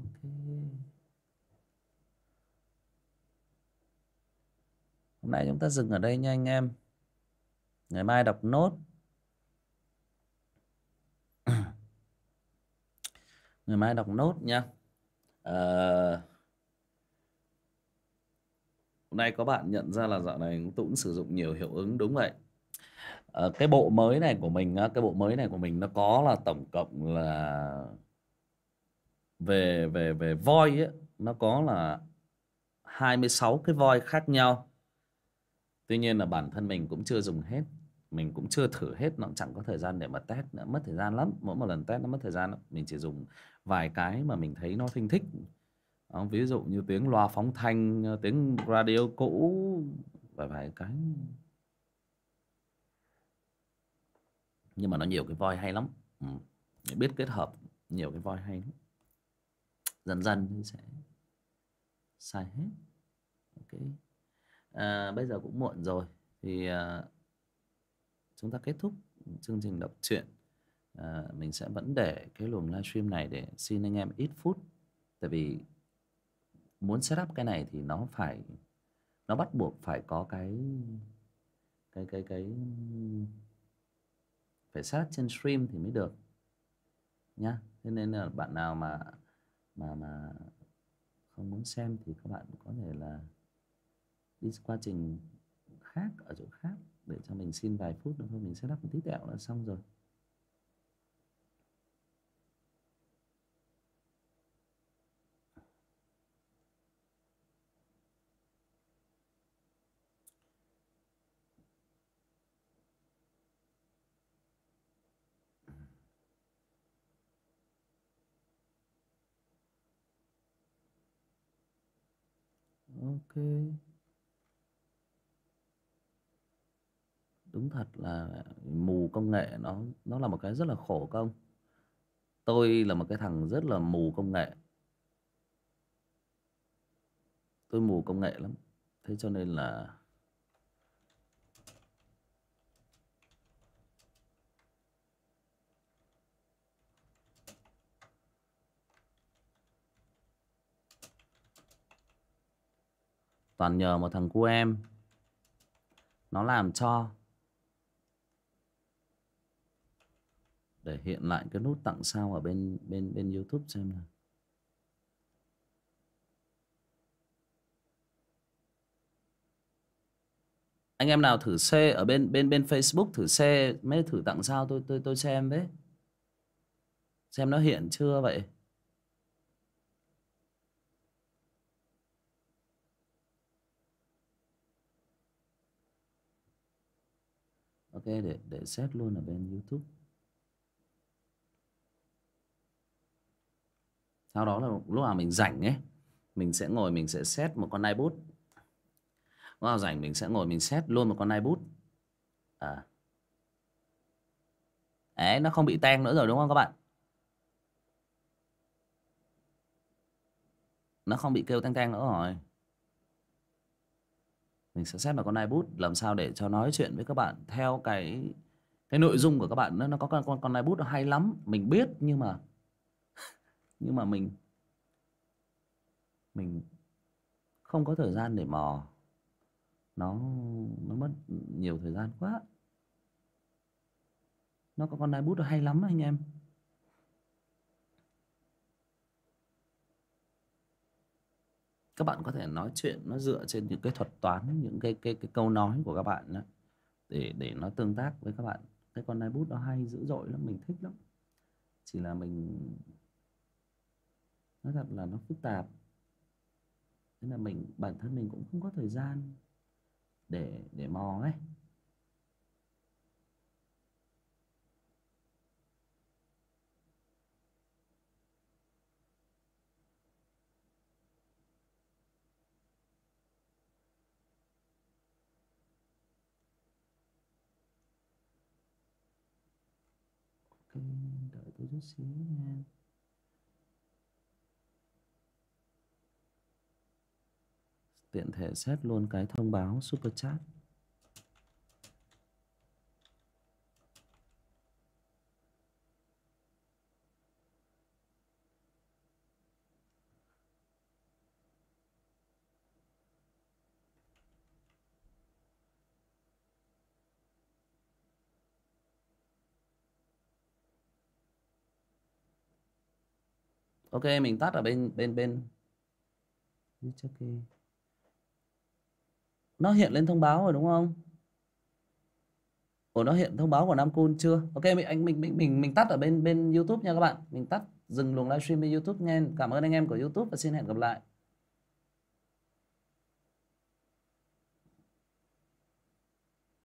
[SPEAKER 1] Hôm nay chúng ta dừng ở đây nha anh em. Ngày mai đọc nốt. Ngày mai đọc nốt nha. Hôm nay có bạn nhận ra là dạo này tôi cũng sử dụng nhiều hiệu ứng, đúng vậy. Cái bộ mới này của mình á, cái bộ mới này của mình nó có là tổng cộng là về voice ấy, nó có là 26 cái voice khác nhau. Tuy nhiên là bản thân mình cũng chưa dùng hết, mình cũng chưa thử hết, nó cũng chẳng có thời gian để mà test nữa, mất thời gian lắm. Mỗi một lần test nó mất thời gian lắm. Mình chỉ dùng vài cái mà mình thấy nó thinh thích. Ví dụ như tiếng loa phóng thanh, tiếng radio cũ, vài cái. Nhưng mà nó nhiều cái voice hay lắm. Biết kết hợp nhiều cái voice hay lắm. Dần dần thì sẽ xài hết. Ok. Bây giờ cũng muộn rồi thì chúng ta kết thúc chương trình đọc truyện. Mình sẽ vẫn để cái luồng livestream này để xin anh em ít phút. Tại vì muốn setup cái này thì nó bắt buộc phải có cái phải setup trên stream thì mới được nhá. Thế nên là bạn nào mà không muốn xem thì các bạn có thể là đi qua trình khác, ở chỗ khác, để cho mình xin vài phút nữa thôi, mình setup một tí tẹo là xong rồi. Ok. Đúng thật là mù công nghệ nó là một cái rất là khổ công. Tôi là một cái thằng rất là mù công nghệ. Tôi mù công nghệ lắm. Thế cho nên là toàn nhờ một thằng cu em nó làm cho, để hiện lại cái nút tặng sao ở bên bên YouTube xem nào. Anh em nào thử share ở bên bên Facebook, thử share mới thử tặng sao tôi xem với, xem nó hiện chưa vậy. Ok, để set luôn ở bên YouTube. Sau đó là lúc nào mình rảnh ấy, mình sẽ ngồi mình sẽ set một con iBoot. Lúc nào rảnh mình sẽ ngồi mình set luôn một con iBoot. Đấy, nó không bị tang nữa rồi đúng không các bạn? Nó không bị kêu tang tang nữa rồi. Mình sẽ set một con iBoot làm sao để cho nói chuyện với các bạn theo cái nội dung của các bạn. Nó có con iBoot nó hay lắm, mình biết, nhưng mà mình không có thời gian để mò. Nó mất nhiều thời gian quá. Nó có con iBoot nó hay lắm anh em. Các bạn có thể nói chuyện nó dựa trên những cái thuật toán, những cái câu nói của các bạn đó, để nó tương tác với các bạn. Cái con iBoot nó hay dữ dội lắm, mình thích lắm. Chỉ là mình nói thật là nó phức tạp, nên là bản thân mình cũng không có thời gian để mò ấy. Ok, đợi tôi chút xíu nha. Tiện thể set luôn cái thông báo super chat. Ok, mình tắt ở bên nó hiện lên thông báo rồi đúng không? Ủa, nó hiện thông báo của Nam Cun chưa? Ok, mình tắt ở bên YouTube nha các bạn. Mình tắt dừng luồng livestream bên YouTube nghe. Cảm ơn anh em của YouTube và xin hẹn gặp lại.